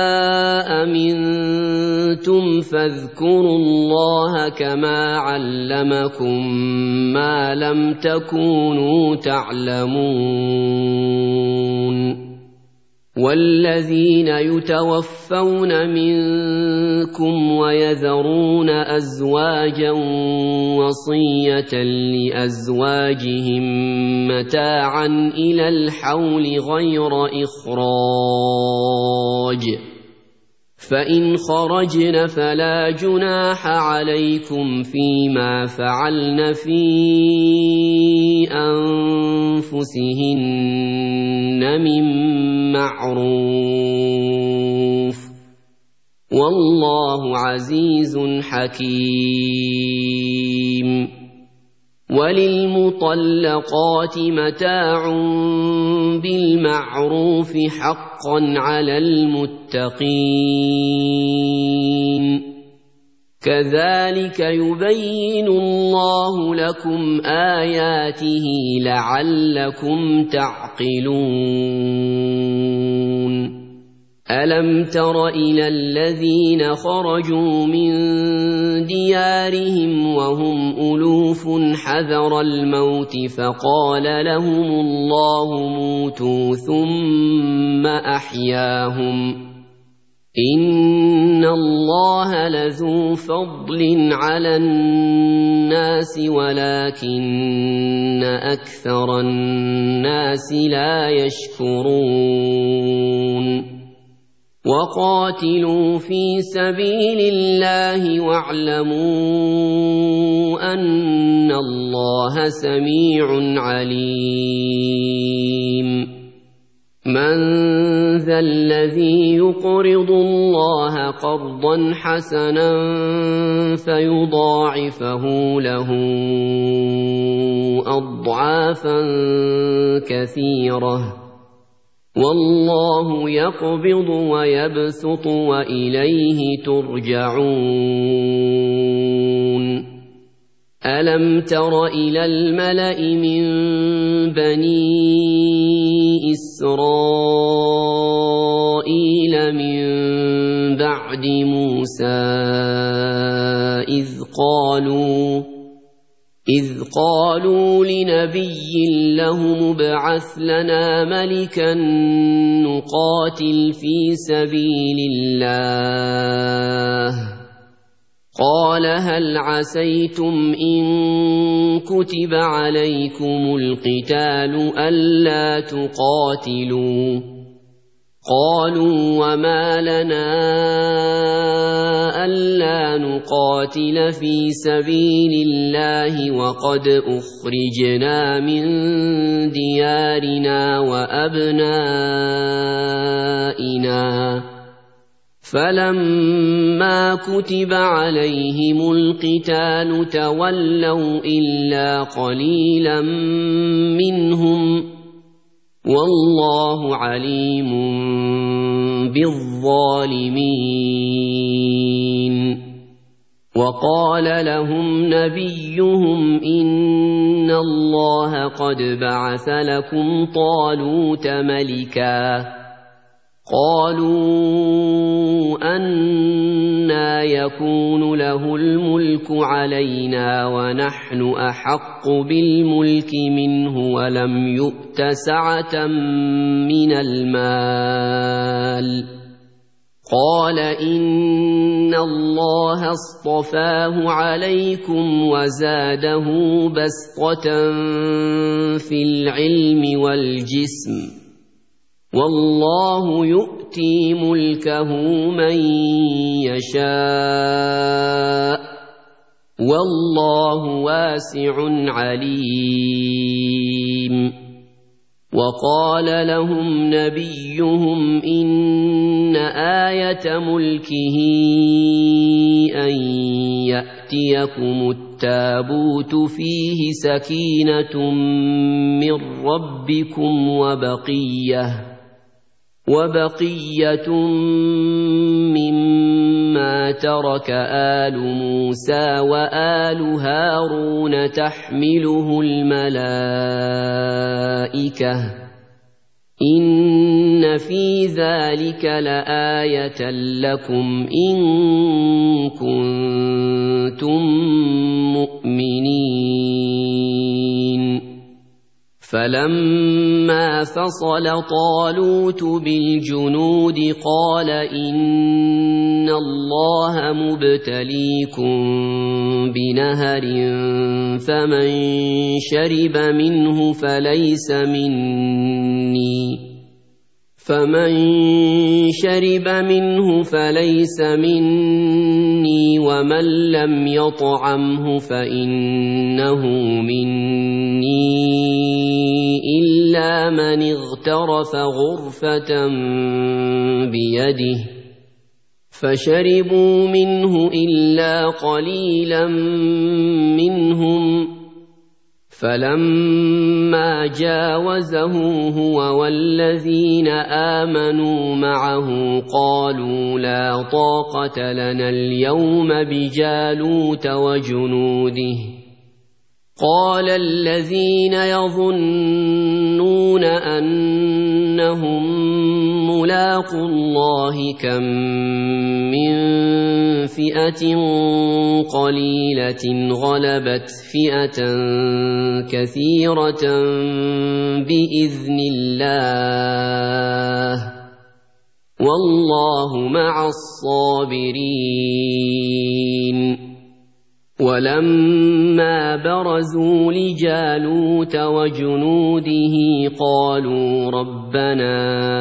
أمنتم فاذكروا الله كما علمكم ما لم تكونوا تعلمون والذين يتوفون منكم ويذرون أزواجا وصية لأزواجهم متاعا إلى الحول غير إخراج فإن خرجن فلا جناح عليكم فيما فعلن في أنفسهن من معروف والله عزيز حكيم وللمطلقات متاع بالمعروف حقا على المتقين كذلك يبين الله لكم آياته لعلكم تعقلون ألم تر إلى الذين خرجوا من ديارهم وهم ألوف حذر الموت فقال لهم الله موتوا ثم أحياهم إن الله لذو فضل على الناس ولكن أكثر الناس لا يشكرون وقاتلوا في سبيل الله واعلموا أن الله سميع عليم من ذا الذي يقرض الله قرضا حسنا فيضاعفه له أضعافا كثيرة والله يقبض ويبسط وإليه ترجعون ألم تر إلى الملأ من بني إسرائيل من بعد موسى إذ قالوا إذ قالوا لنبي له ابعث لنا ملكا نقاتل في سبيل الله قال هل عسيتم إن كتب عليكم القتال ألا تقاتلوا قالوا وما لنا ألا نقاتل في سبيل الله وقد أخرجنا من ديارنا وأبنائنا فلما كتب عليهم القتال تولوا إلا قليلا منهم والله عليم بالظالمين وقال لهم نبيهم إن الله قد بعث لكم طالوت ملكا قالوا أنى يكون له الملك علينا ونحن أحق بالملك منه ولم يؤت سعة من المال قال إن الله اصطفاه عليكم وزاده بسطة في العلم والجسم والله يؤتي ملكه من يشاء والله واسع عليم وقال لهم نبيهم إن آية ملكه أن يأتيكم التابوت فيه سكينة من ربكم وبقية وبقية مما ترك آل موسى وآل هارون تحمله الملائكة إن في ذلك لآية لكم إن كنتم مؤمنين فلما فصل طالوت بالجنود قال إن الله مبتليكم بنهر فمن شرب منه فليس مني فمن شرب منه فليس مني ومن لم يطعمه فإنه مني إلا من اغترف غرفة بيده فشربوا منه إلا قليلا منهم فلما جاوزه هو والذين آمنوا معه قالوا لا طاقة لنا اليوم بجالوت وجنوده قال الذين يظنون أنهم ملاقو الله كم من فئة قليلة غلبت فئة كثيرة بإذن الله والله مع الصابرين. ولما برزوا لجالوت وجنوده قالوا ربنا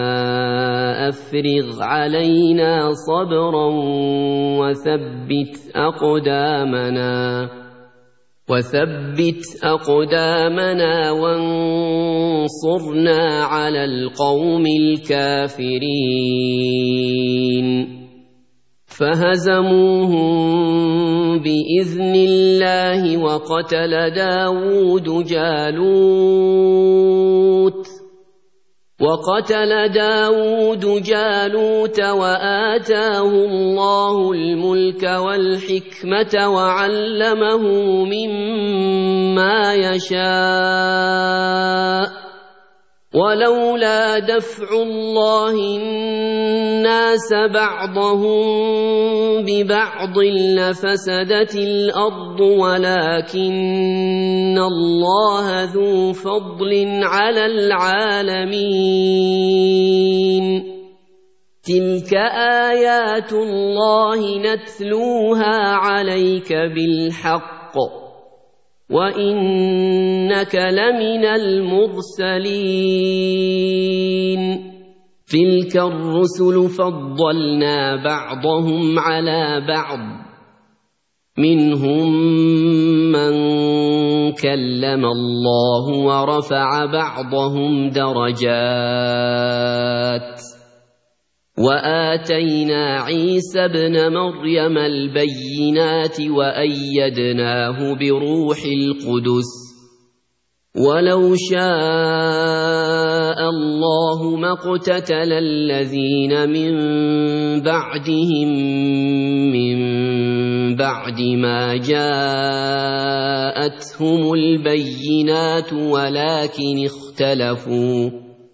أفرغ علينا صبرا وثبت أقدامنا وثبت أقدامنا وانصرنا على القوم الكافرين. فهزموهم بإذن الله وقتل داود جالوت وقتل داود جالوت وآتاه الله الملك والحكمة وعلمه مما يشاء ولولا دفع الله الناس بعضهم ببعض لفسدت الأرض ولكن الله ذو فضل على العالمين. تلك آيات الله نتلوها عليك بالحق وإنك لمن المرسلين. تلك الرسل فضلنا بعضهم على بعض منهم من كلم الله ورفع بعضهم درجات وآتينا عيسى ابن مريم البينات وأيدناه بروح القدس ولو شاء الله ما اقتتل الذين من بعدهم من بعد ما جاءتهم البينات ولكن اختلفوا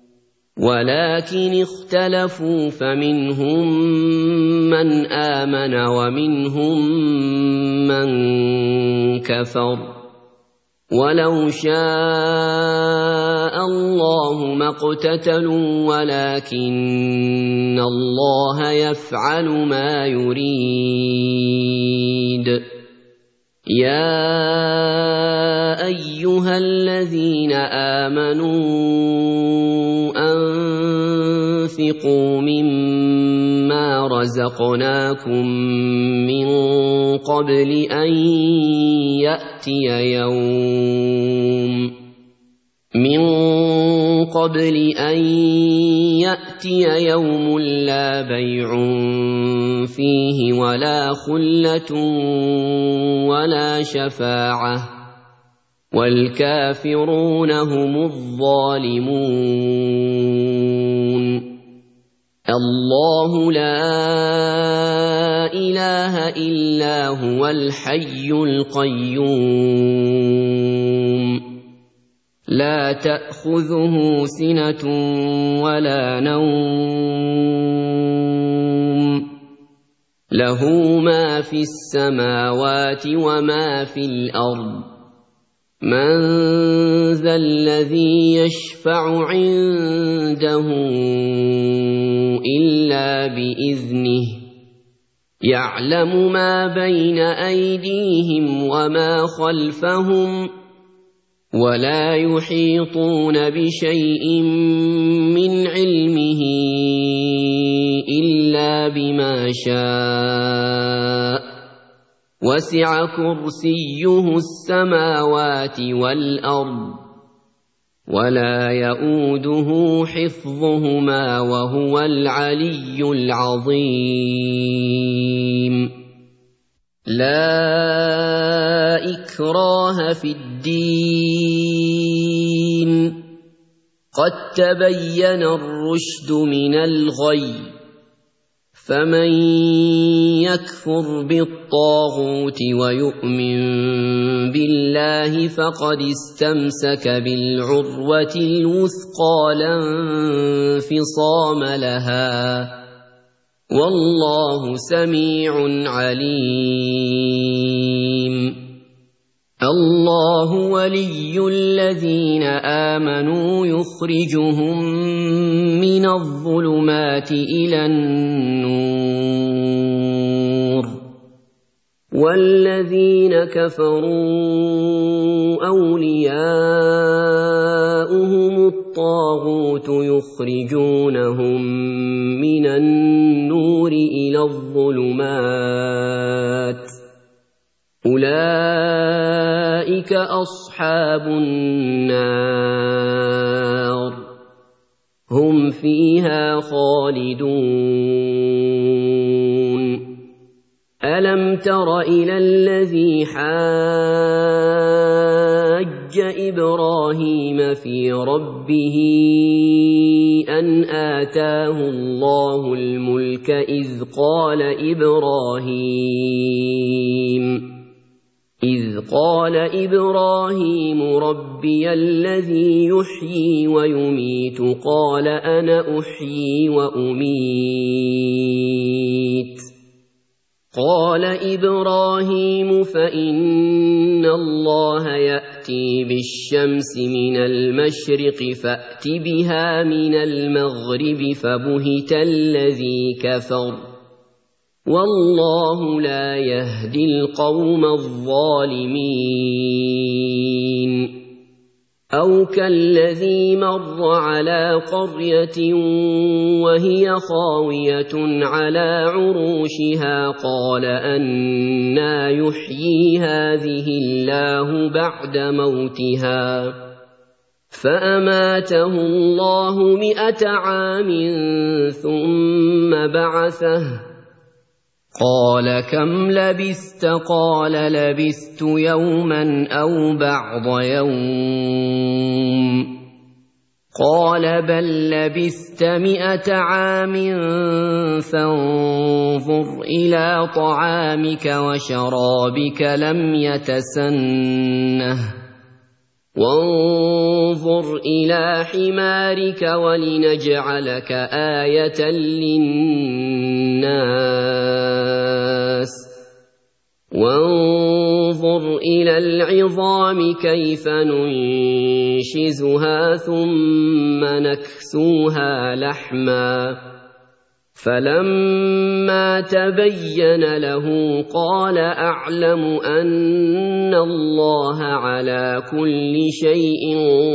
ولكن اختلفوا فمنهم من آمن ومنهم من كفر ولو شاء الله ما اقتتلوا ولكن الله يفعل ما يريد. يا أيها الذين آمنوا أنفقوا مما رزقناكم من قبل أن يأتي يوم من قبل أن يأتي يوم لا بيع فيه ولا خلة ولا شفاعة والكافرون هم الظالمون. الله لا إله إلا هو الحي القيوم لا تأخذه سنة ولا نوم له ما في السماوات وما في الأرض من ذا الذي يشفع عنده إلا بإذنه يعلم ما بين أيديهم وما خلفهم ولا يحيطون بشيء من علمه إلا بما شاء وسع كرسيه السماوات والأرض ولا يؤوده حفظهما وهو العلي العظيم. لا إكراه في الدين قد تبين الرشد من الغي فمن يكفر بالطاغوت ويؤمن بالله فقد استمسك بالعروة الوثقى لا انفصام لها والله سميع عليم. الله ولي الذين آمنوا يخرجهم من الظلمات إلى النور والذين كفروا أولياؤهم الطاغوت يخرجونهم من النور إلى الظلمات أولئك أصحاب النار هم فيها خالدون ألم تر إلى الذي حاج إبراهيم في ربه أن آتاه الله الملك إذ قال إبراهيم إذ قال إبراهيم ربي الذي يحيي ويميت قال أنا أحيي وأميت قال إبراهيم فإن الله يأتي بالشمس من المشرق فأت بها من المغرب فبهت الذي كفر والله لا يهدي القوم الظالمين أو كالذي مر على قرية وهي خاوية على عروشها قال أنى يحيي هذه الله بعد موتها فأماته الله مئة عام ثم بعثه قال كم لبثت قال لبثت يوما أو بعض يوم قال بل لبثت مئة عام فانظر إلى طعامك وشرابك لم يتسنه وانظر إلى حمارك ولنجعلك آية للناس وانظر إلى العظام كيف ننشزها ثم نكسوها لحما فلما تبين له قال أعلم أن الله على كل شيء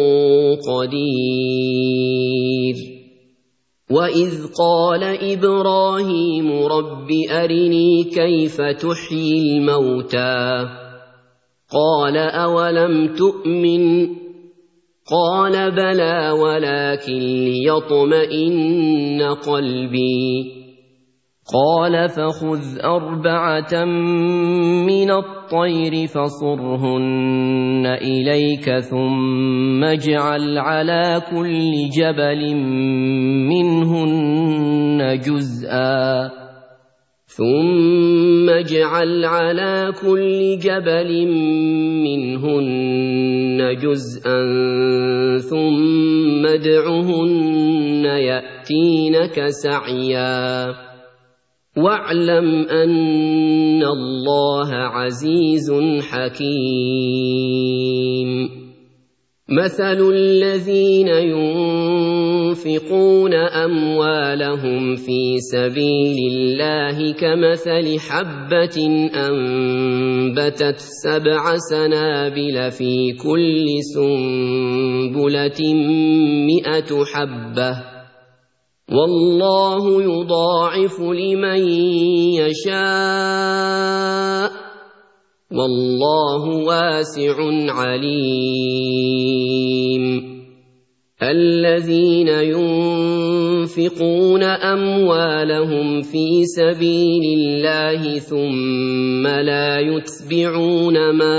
قدير وإذ قال إبراهيم رب أرني كيف تحيي الموتى قال أولم تؤمن قال بلى ولكن ليطمئن قلبي قال فخذ أربعة من الطير فصرهن إليك ثم اجعل على كل جبل منهن جزءا ثم اجعل على كل جبل منهن جزءا ثم ادعهن يأتينك سعيا واعلم أن الله عزيز حكيم مثل الذين ينفقون أموالهم في سبيل الله كمثل حبة أنبتت سبع سنابل في كل سنبلة مئة حبة والله يضاعف لمن يشاء والله واسع عليم الذين ينفقون أموالهم في سبيل الله ثم لا يتبعون ما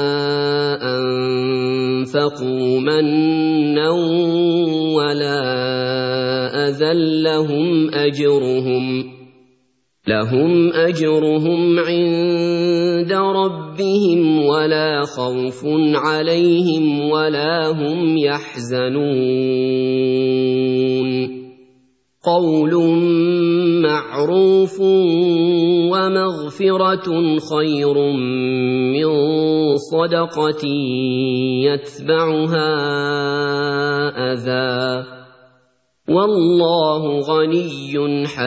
أنفقوا منا ولا أذى لهم أجرهم لهم أجرهم عند ربهم ولا خوف عليهم ولا هم يحزنون قول مَعْرُوفٌ وَمَغْفِرَةٌ خَيْرٌ مِّن صَدَقَةٍ يَتْبَعُهَا أَذًى ۗ وَاللَّهُ غَنِيٌّ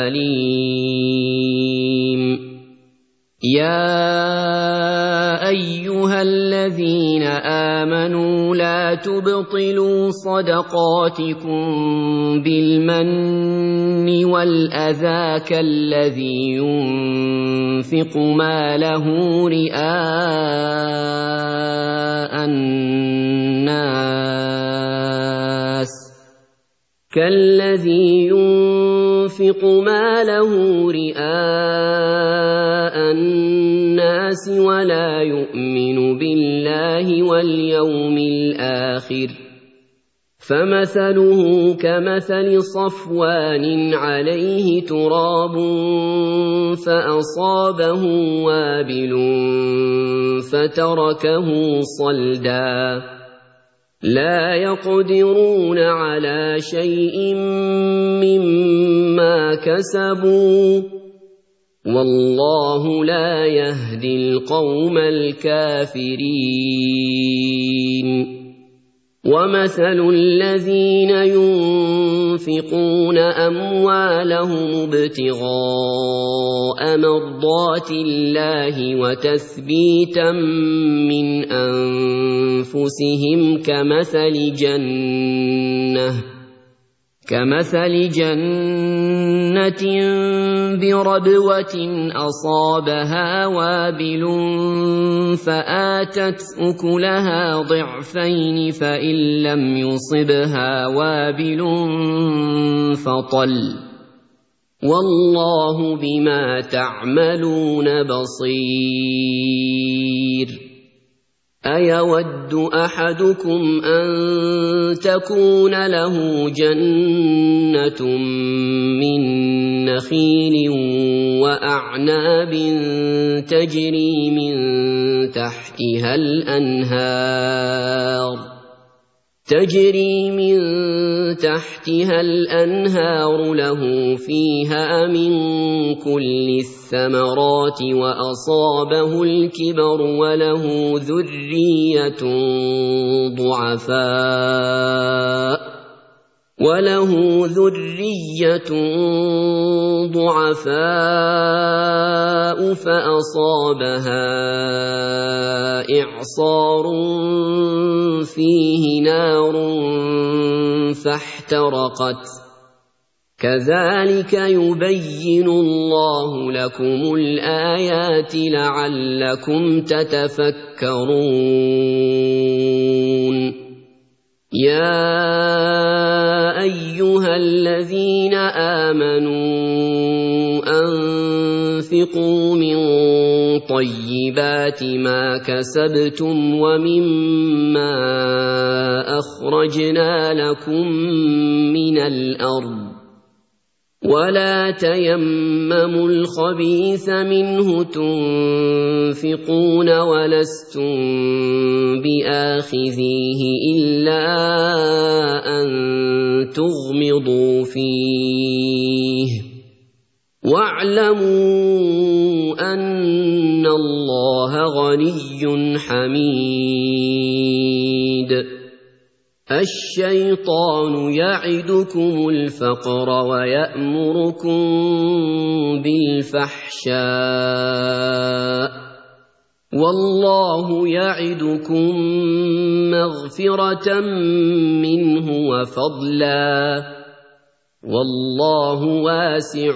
حَلِيمٌ. يَا أَيُّهَا الَّذِينَ آمَنُوا لَا تُبْطِلُوا صَدَقَاتِكُم بِالْمَنِّ وَالْأَذَىٰ كَالَّذِي يُنفِقُ مَالَهُ رِئَاءَ النَّاسِ كالذي ينفق ماله رئاء الناس ولا يؤمن بالله واليوم الآخر، فمثله كمثل صفوان عليه تراب فأصابه وابل فتركه صلدا، لا يقدرون على شيء مما كسبوا، والله لا يهدي القوم الكافرين. ومثل الذين ينفقون أموالهم ابتغاء مرضات الله وتثبيتا من أنفسهم كمثل جنة كمثل جنة بربوة أصابها وابل فآتت أكلها ضعفين فإن لم يصبها وابل فطل، والله بما تعملون بصير. أيود أحدكم أن تكون له جنة من نخيل وأعناب تجري من تحتها الأنهار تجري من تحتها الأنهار له فيها من كل الثمرات وأصابه الكبر وله ذرية ضعفاء وله ذرية ضعفاء فأصابها إعصار فيه نار فاحترقت، كذلك يبين الله لكم الآيات لعلكم تتفكرون. يا أيها الذين آمنوا أنفقوا من طيبات ما كسبتم ومما أخرجنا لكم من الأرض، ولا تيمموا الخبيث منه تنفقون ولستم بآخذيه إلا أن تغمضوا فيه، واعلموا أن الله غني حميد. الشيطان يعدكم الفقر ويأمركم بالفحشاء، والله يعدكم مغفرة منه وفضلا، والله واسع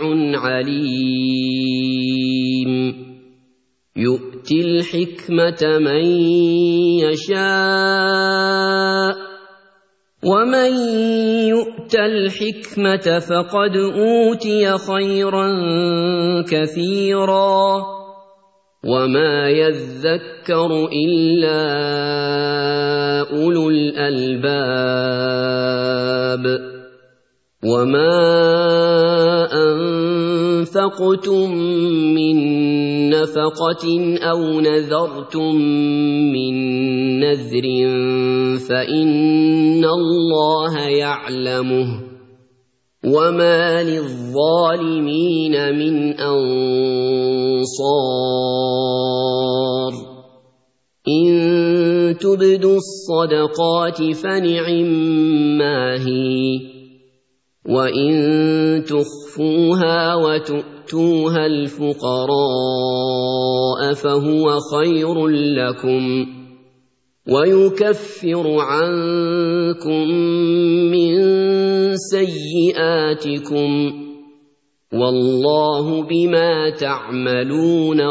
عليم. يؤتي الحكمة من يشاء، ومن يؤت الحكمة فقد أوتي خيرا كثيرا، وما يذكر إلا أولو الألباب. وما أنفقتم من نفقة أو نذرتم من نذر فإن الله يعلمه، وما للظالمين من أنصار إن تبدوا الصدقات فنعما هي وإن تخفوها وتؤتوها الفقراء فهو خير لكم ويكفر عنكم من سيئاتكم والله بما تعملون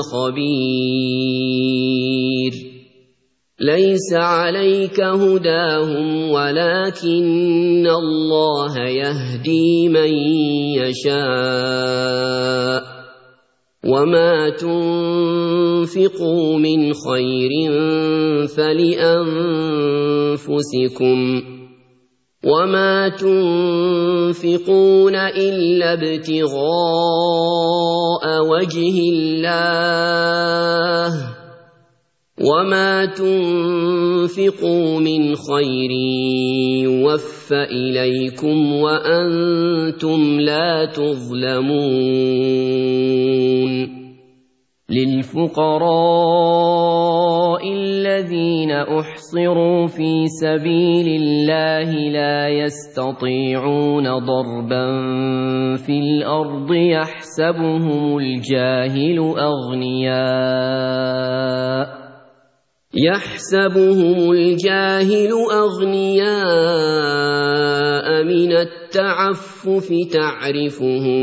خبير ليس عليك هداهم ولكن الله يهدي من يشاء وما تنفقوا من خير فلأنفسكم وما تنفقون إلا ابتغاء وجه الله وما تنفقوا من خير يوفى إليكم وأنتم لا تظلمون للفقراء الذين أحصروا في سبيل الله لا يستطيعون ضربا في الأرض يحسبهم الجاهل أغنياء يحسبهم الجاهل أغنياء من التعفف تعرفهم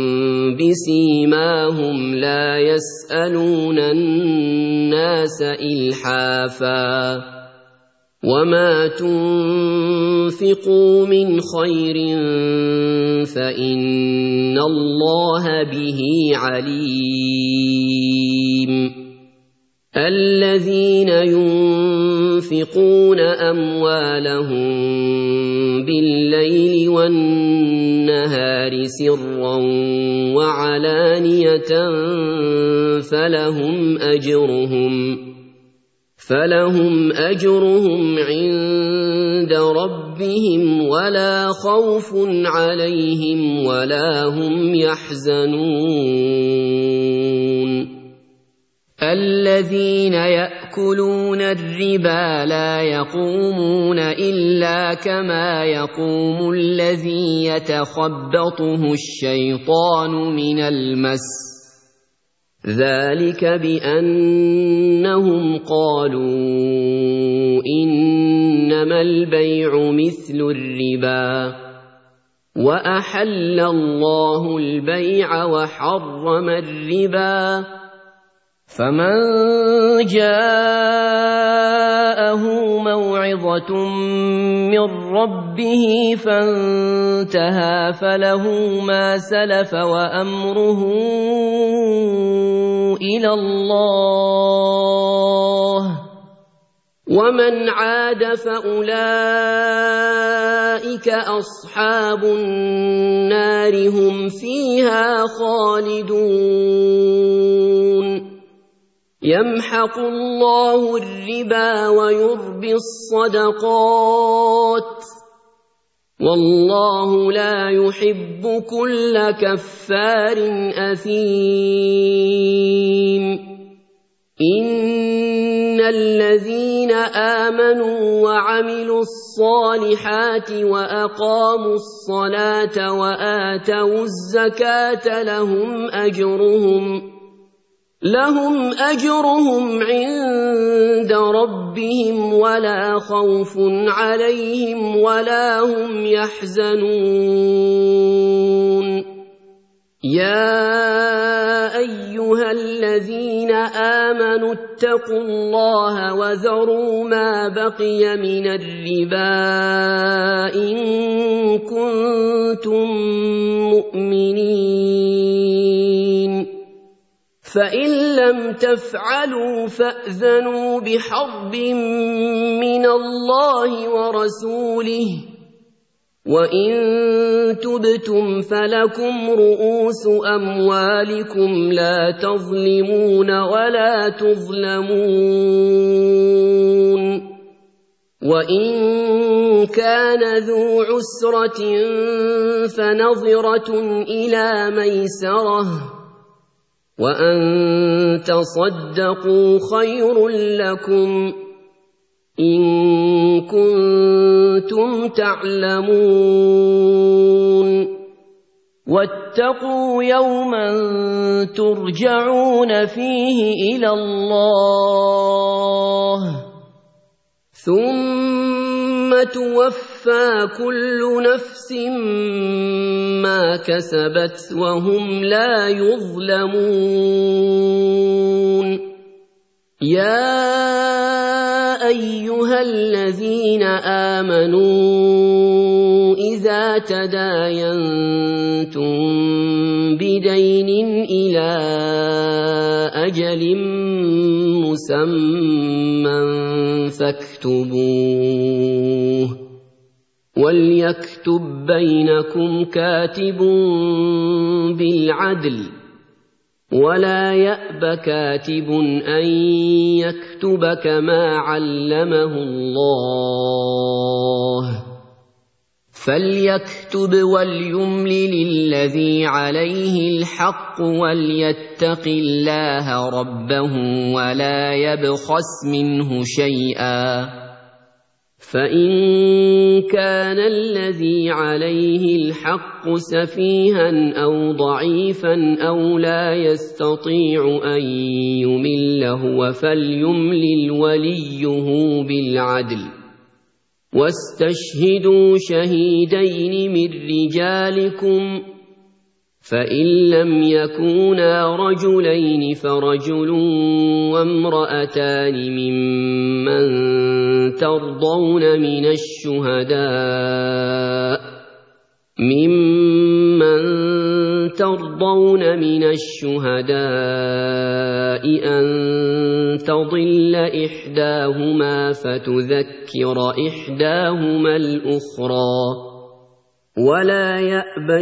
بسيماهم لا يسألون الناس إلحافا وما تنفقوا من خير فإن الله به عليم الذين ينفقون أموالهم بالليل والنهار سرا وعلانية فلهم أجرهم فلهم أجرهم عند ربهم ولا خوف عليهم ولا هم يحزنون الذين يأكلون الربا لا يقومون إلا كما يقوم الذي يتخبطه الشيطان من المس ذلك بأنهم قالوا إنما البيع مثل الربا وأحل الله البيع وحرم الربا فمن جاءه موعظة من ربه فانتهى فله ما سلف وأمره إلى الله ومن عاد فأولئك أصحاب النار هم فيها خالدون يمحق الله الربا ويربي الصدقات والله لا يحب كل كفار أثيم إن الذين آمنوا وعملوا الصالحات وأقاموا الصلاة وآتوا الزكاة لهم أجرهم لهم أجرهم عند ربهم ولا خوف عليهم ولا هم يحزنون يا أيها الذين آمنوا اتقوا الله وذروا ما بقي من الربا إن كنتم مؤمنين فإن لم تفعلوا فأذنوا بحرب من الله ورسوله وإن تبتم فلكم رؤوس أموالكم لا تظلمون ولا تظلمون وإن كان ذو عسرة فنظرة إلى ميسرة وأن تصدقوا خير لكم إن كنتم تعلمون واتقوا يوما ترجعون فيه إلى الله ثم توفى كل نفس ما كسبت وهم لا يظلمون يا أيها الذين آمنوا إذا تداينتم بدين إلى أجل مسمى فاكتبوه وليكتب بينكم كاتب بالعدل ولا يأب كاتب أن يكتب كما علمه الله فليكتب وليملل الذي عليه الحق وليتق الله ربه ولا يبخس منه شيئا فإن كان الذي عليه الحق سفيها أو ضعيفا أو لا يستطيع أن يمل هو فليملل وليه بالعدل واستشهدوا شهيدين من رجالكم فإن لم يكونا رجلين فرجل وامرأتان ممن ترضون من الشهداء ممن ترضون من الشهداء أن تضل إحداهما فتذكر إحداهما الأخرى ولا يأبى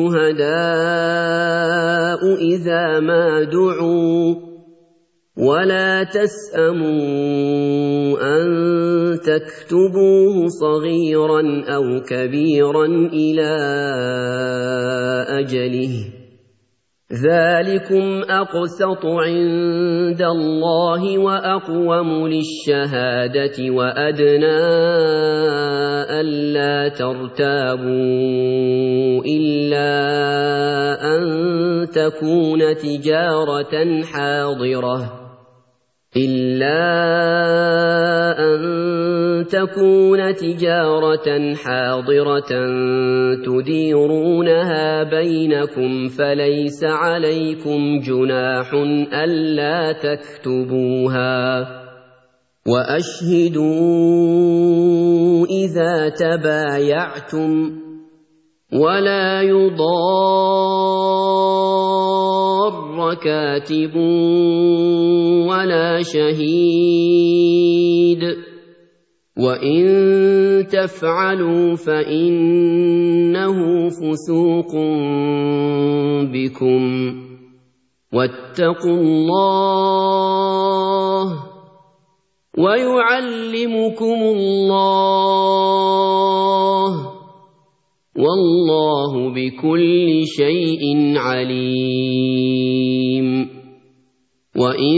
الشهداء إذا ما دعوا ولا تسأموا أن تكتبوه صغيرا أو كبيرا إلى أجله ذلكم أقسط عند الله وأقوم للشهادة وأدنى ألا ترتابوا إلا أن تكون تجارة حاضرة إلا أن تكون تجارة حاضرة تديرونها بينكم فليس عليكم جناح ألا تكتبوها وأشهدوا إذا تبايعتم ولا يضار كاتب ولا شهيد وإن تفعلوا فإنه فسوق بكم واتقوا الله ويعلمكم الله والله بكل شيء عليم وإن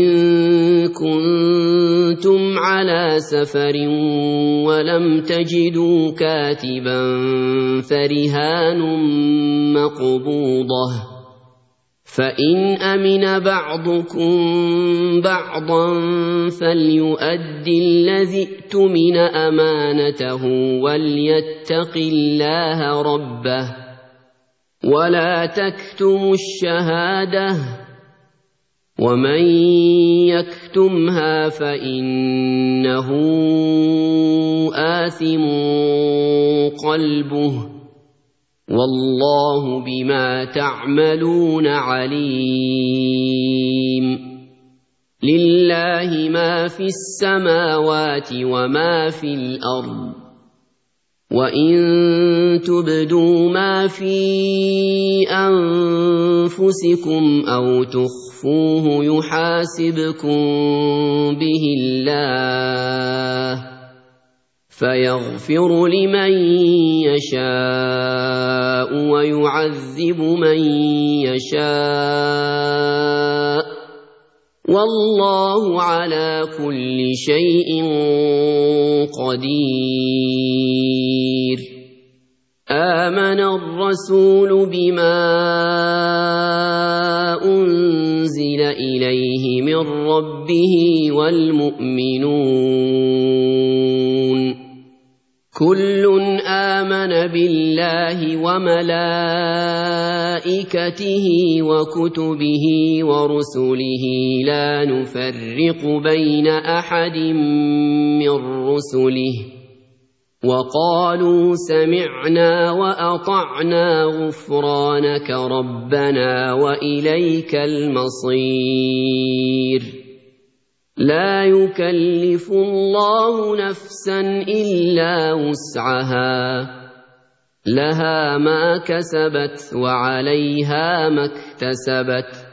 كنتم على سفر ولم تجدوا كاتبا فرهان مقبوضة فإن أمن بعضكم بعضا فليؤد الذي ائتمن أمانته وليتق الله ربه ولا تكتموا الشهادة ومن يكتمها فإنه آثم قلبه والله بما تعملون عليم لله ما في السماوات وما في الأرض وإن تبدوا ما في أنفسكم أو تخفوه يحاسبكم به الله فيغفر لمن يشاء ويعذب من يشاء والله على كل شيء قدير. آمن الرسول بما أنزل إليه من ربه والمؤمنون كل آمن بالله وملائكته وكتبه ورسله لا نفرق بين أحد من رسله وقالوا سمعنا وأطعنا غفرانك ربنا وإليك المصير. لا يكلف الله نفسا إلا وسعها لها ما كسبت وعليها ما اكتسبت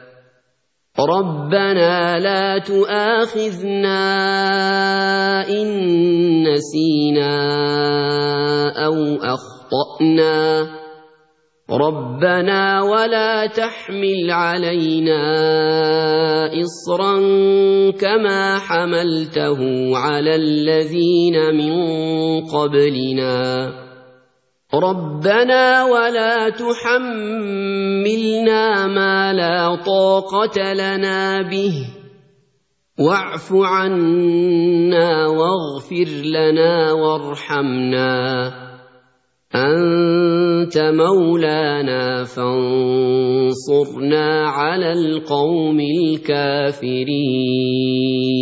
ربنا لا تؤاخذنا إن نسينا أو أخطأنا ربنا ولا تحمل علينا إصرا كما حملته على الذين من قبلنا ربنا ولا تحملنا ما لا طاقة لنا به واعف عنا واغفر لنا وارحمنا أنت مولانا فانصرنا على القوم الكافرين.